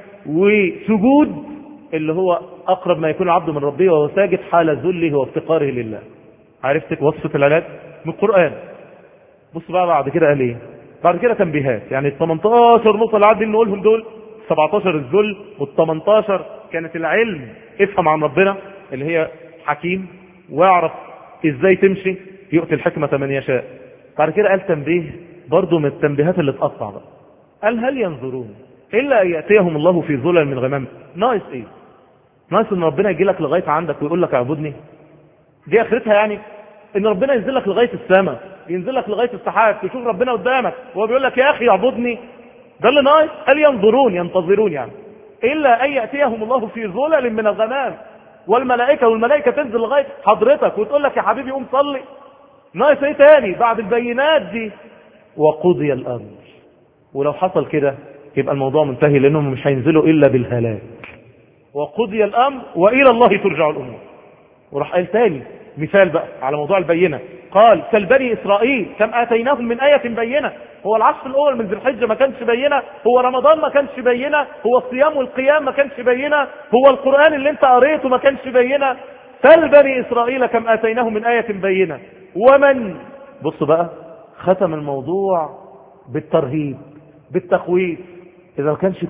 وسجود اللي هو اقرب ما يكون العبد من ربه وهو ساجد حال ذله وافتقاره لله. عرفت وصفة العلاج من القرآن. بص بقى بعد كده قال ايه؟ بعد كده تنبيهات، يعني ال 18 نقطة اللي قاعدين نقولهم دول، 17 الذل وال 18 كانت العلم، افهم عن ربنا اللي هي حكيم واعرف ازاي تمشي، يؤتي الحكمة من يشاء. بعد كده قال تنبيه برضه من التنبيهات اللي تقطع بقى، قال هل ينظرون الا ان ياتيهم الله في ظلل من غمام. ناقص ايه؟ ناقص ان ربنا يجي لك لغايه عندك ويقول لك اعبدني؟ دي اخرتها يعني ان ربنا ينزل لك لغايه السماء، ينزل لك لغايه السحاب، تشوف ربنا قدامك وهو بيقول لك يا اخي اعبدني؟ ده اللي ناقص. هل ينظرون ينتظرون يعني الا ان ياتيهم الله في ظلل من الغمام والملائكه تنزل لغايه حضرتك وتقول لك يا حبيبي قوم صلي؟ ناقص ايه تاني بعد البينات دي؟ وقضي الامر. ولو حصل كده يبقى الموضوع منتهي، لانهم مش هينزلوا الا بالهلاك. وقضي الامر والى الله ترجع الامور. وراح قال تاني مثال بقى على موضوع البينه، قال كالبني اسرائيل كم اتيناهم من ايه بينه. هو العشر الاول من ذي الحجه ما كانش بينه؟ هو رمضان ما كانش بينه؟ هو الصيام والقيام ما كانش بينه؟ هو القران اللي انت قريته ما كانش بينه؟ كالبني اسرائيل كم اتيناهم من ايه بينه. ومن بص بقى ختم الموضوع بالترهيب بالتخويف. اذا ما كانش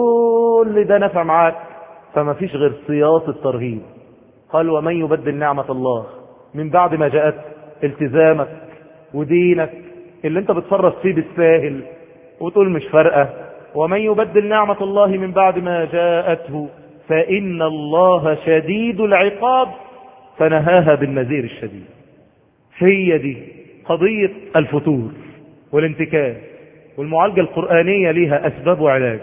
كل ده نفع معاك فما فيش غير سياط الترهيب. قال ومن يبدل نعمة الله من بعد ما جاءت، التزامك ودينك اللي انت بتفرط فيه بالساهل وتقول مش فارقة، ومن يبدل نعمة الله من بعد ما جاءته فإن الله شديد العقاب، فنهاها بالنذير الشديد. هي دي قضية الفتور والانتكاس، والمعالجة القرآنية ليها أسباب وعلاج.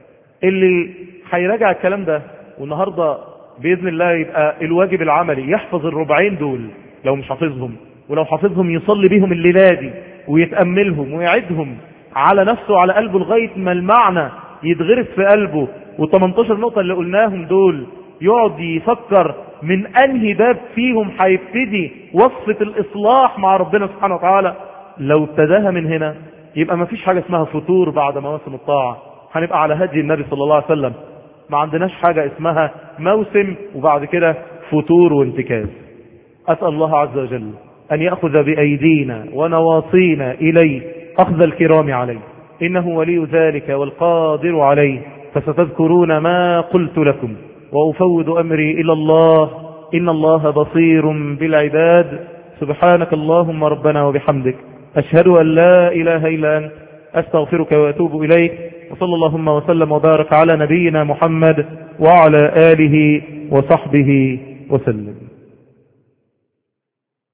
اللي هيراجع الكلام ده والنهاردة بإذن الله يبقى الواجب العملي يحفظ الربعين دول لو مش حافظهم، ولو حافظهم يصلي بيهم الليلة دي ويتأملهم ويعدهم على نفسه وعلى قلبه لغاية ما المعنى يتغرس في قلبه. و18 نقطة اللي قلناهم دول يقعد يفكر من أنهي باب فيهم هيبتدي وصفة الإصلاح مع ربنا سبحانه وتعالى. لو ابتداها من هنا يبقى ما فيش حاجة اسمها فتور بعد مواسم الطاعة، هنبقى على هدي النبي صلى الله عليه وسلم. ما عندناش حاجة اسمها موسم وبعد كده فتور وانتكاس. أسأل الله عز وجل أن يأخذ بأيدينا ونواصينا إليه أخذ الكرام عليه، إنه ولي ذلك والقادر عليه. فستذكرون ما قلت لكم وأفوض أمري إلى الله، إن الله بصير بالعباد. سبحانك اللهم ربنا وبحمدك، أشهد أن لا إله إلا أنت، أستغفرك وأتوب إليك. وصلى اللهم وسلم وبارك على نبينا محمد وعلى آله وصحبه وسلم.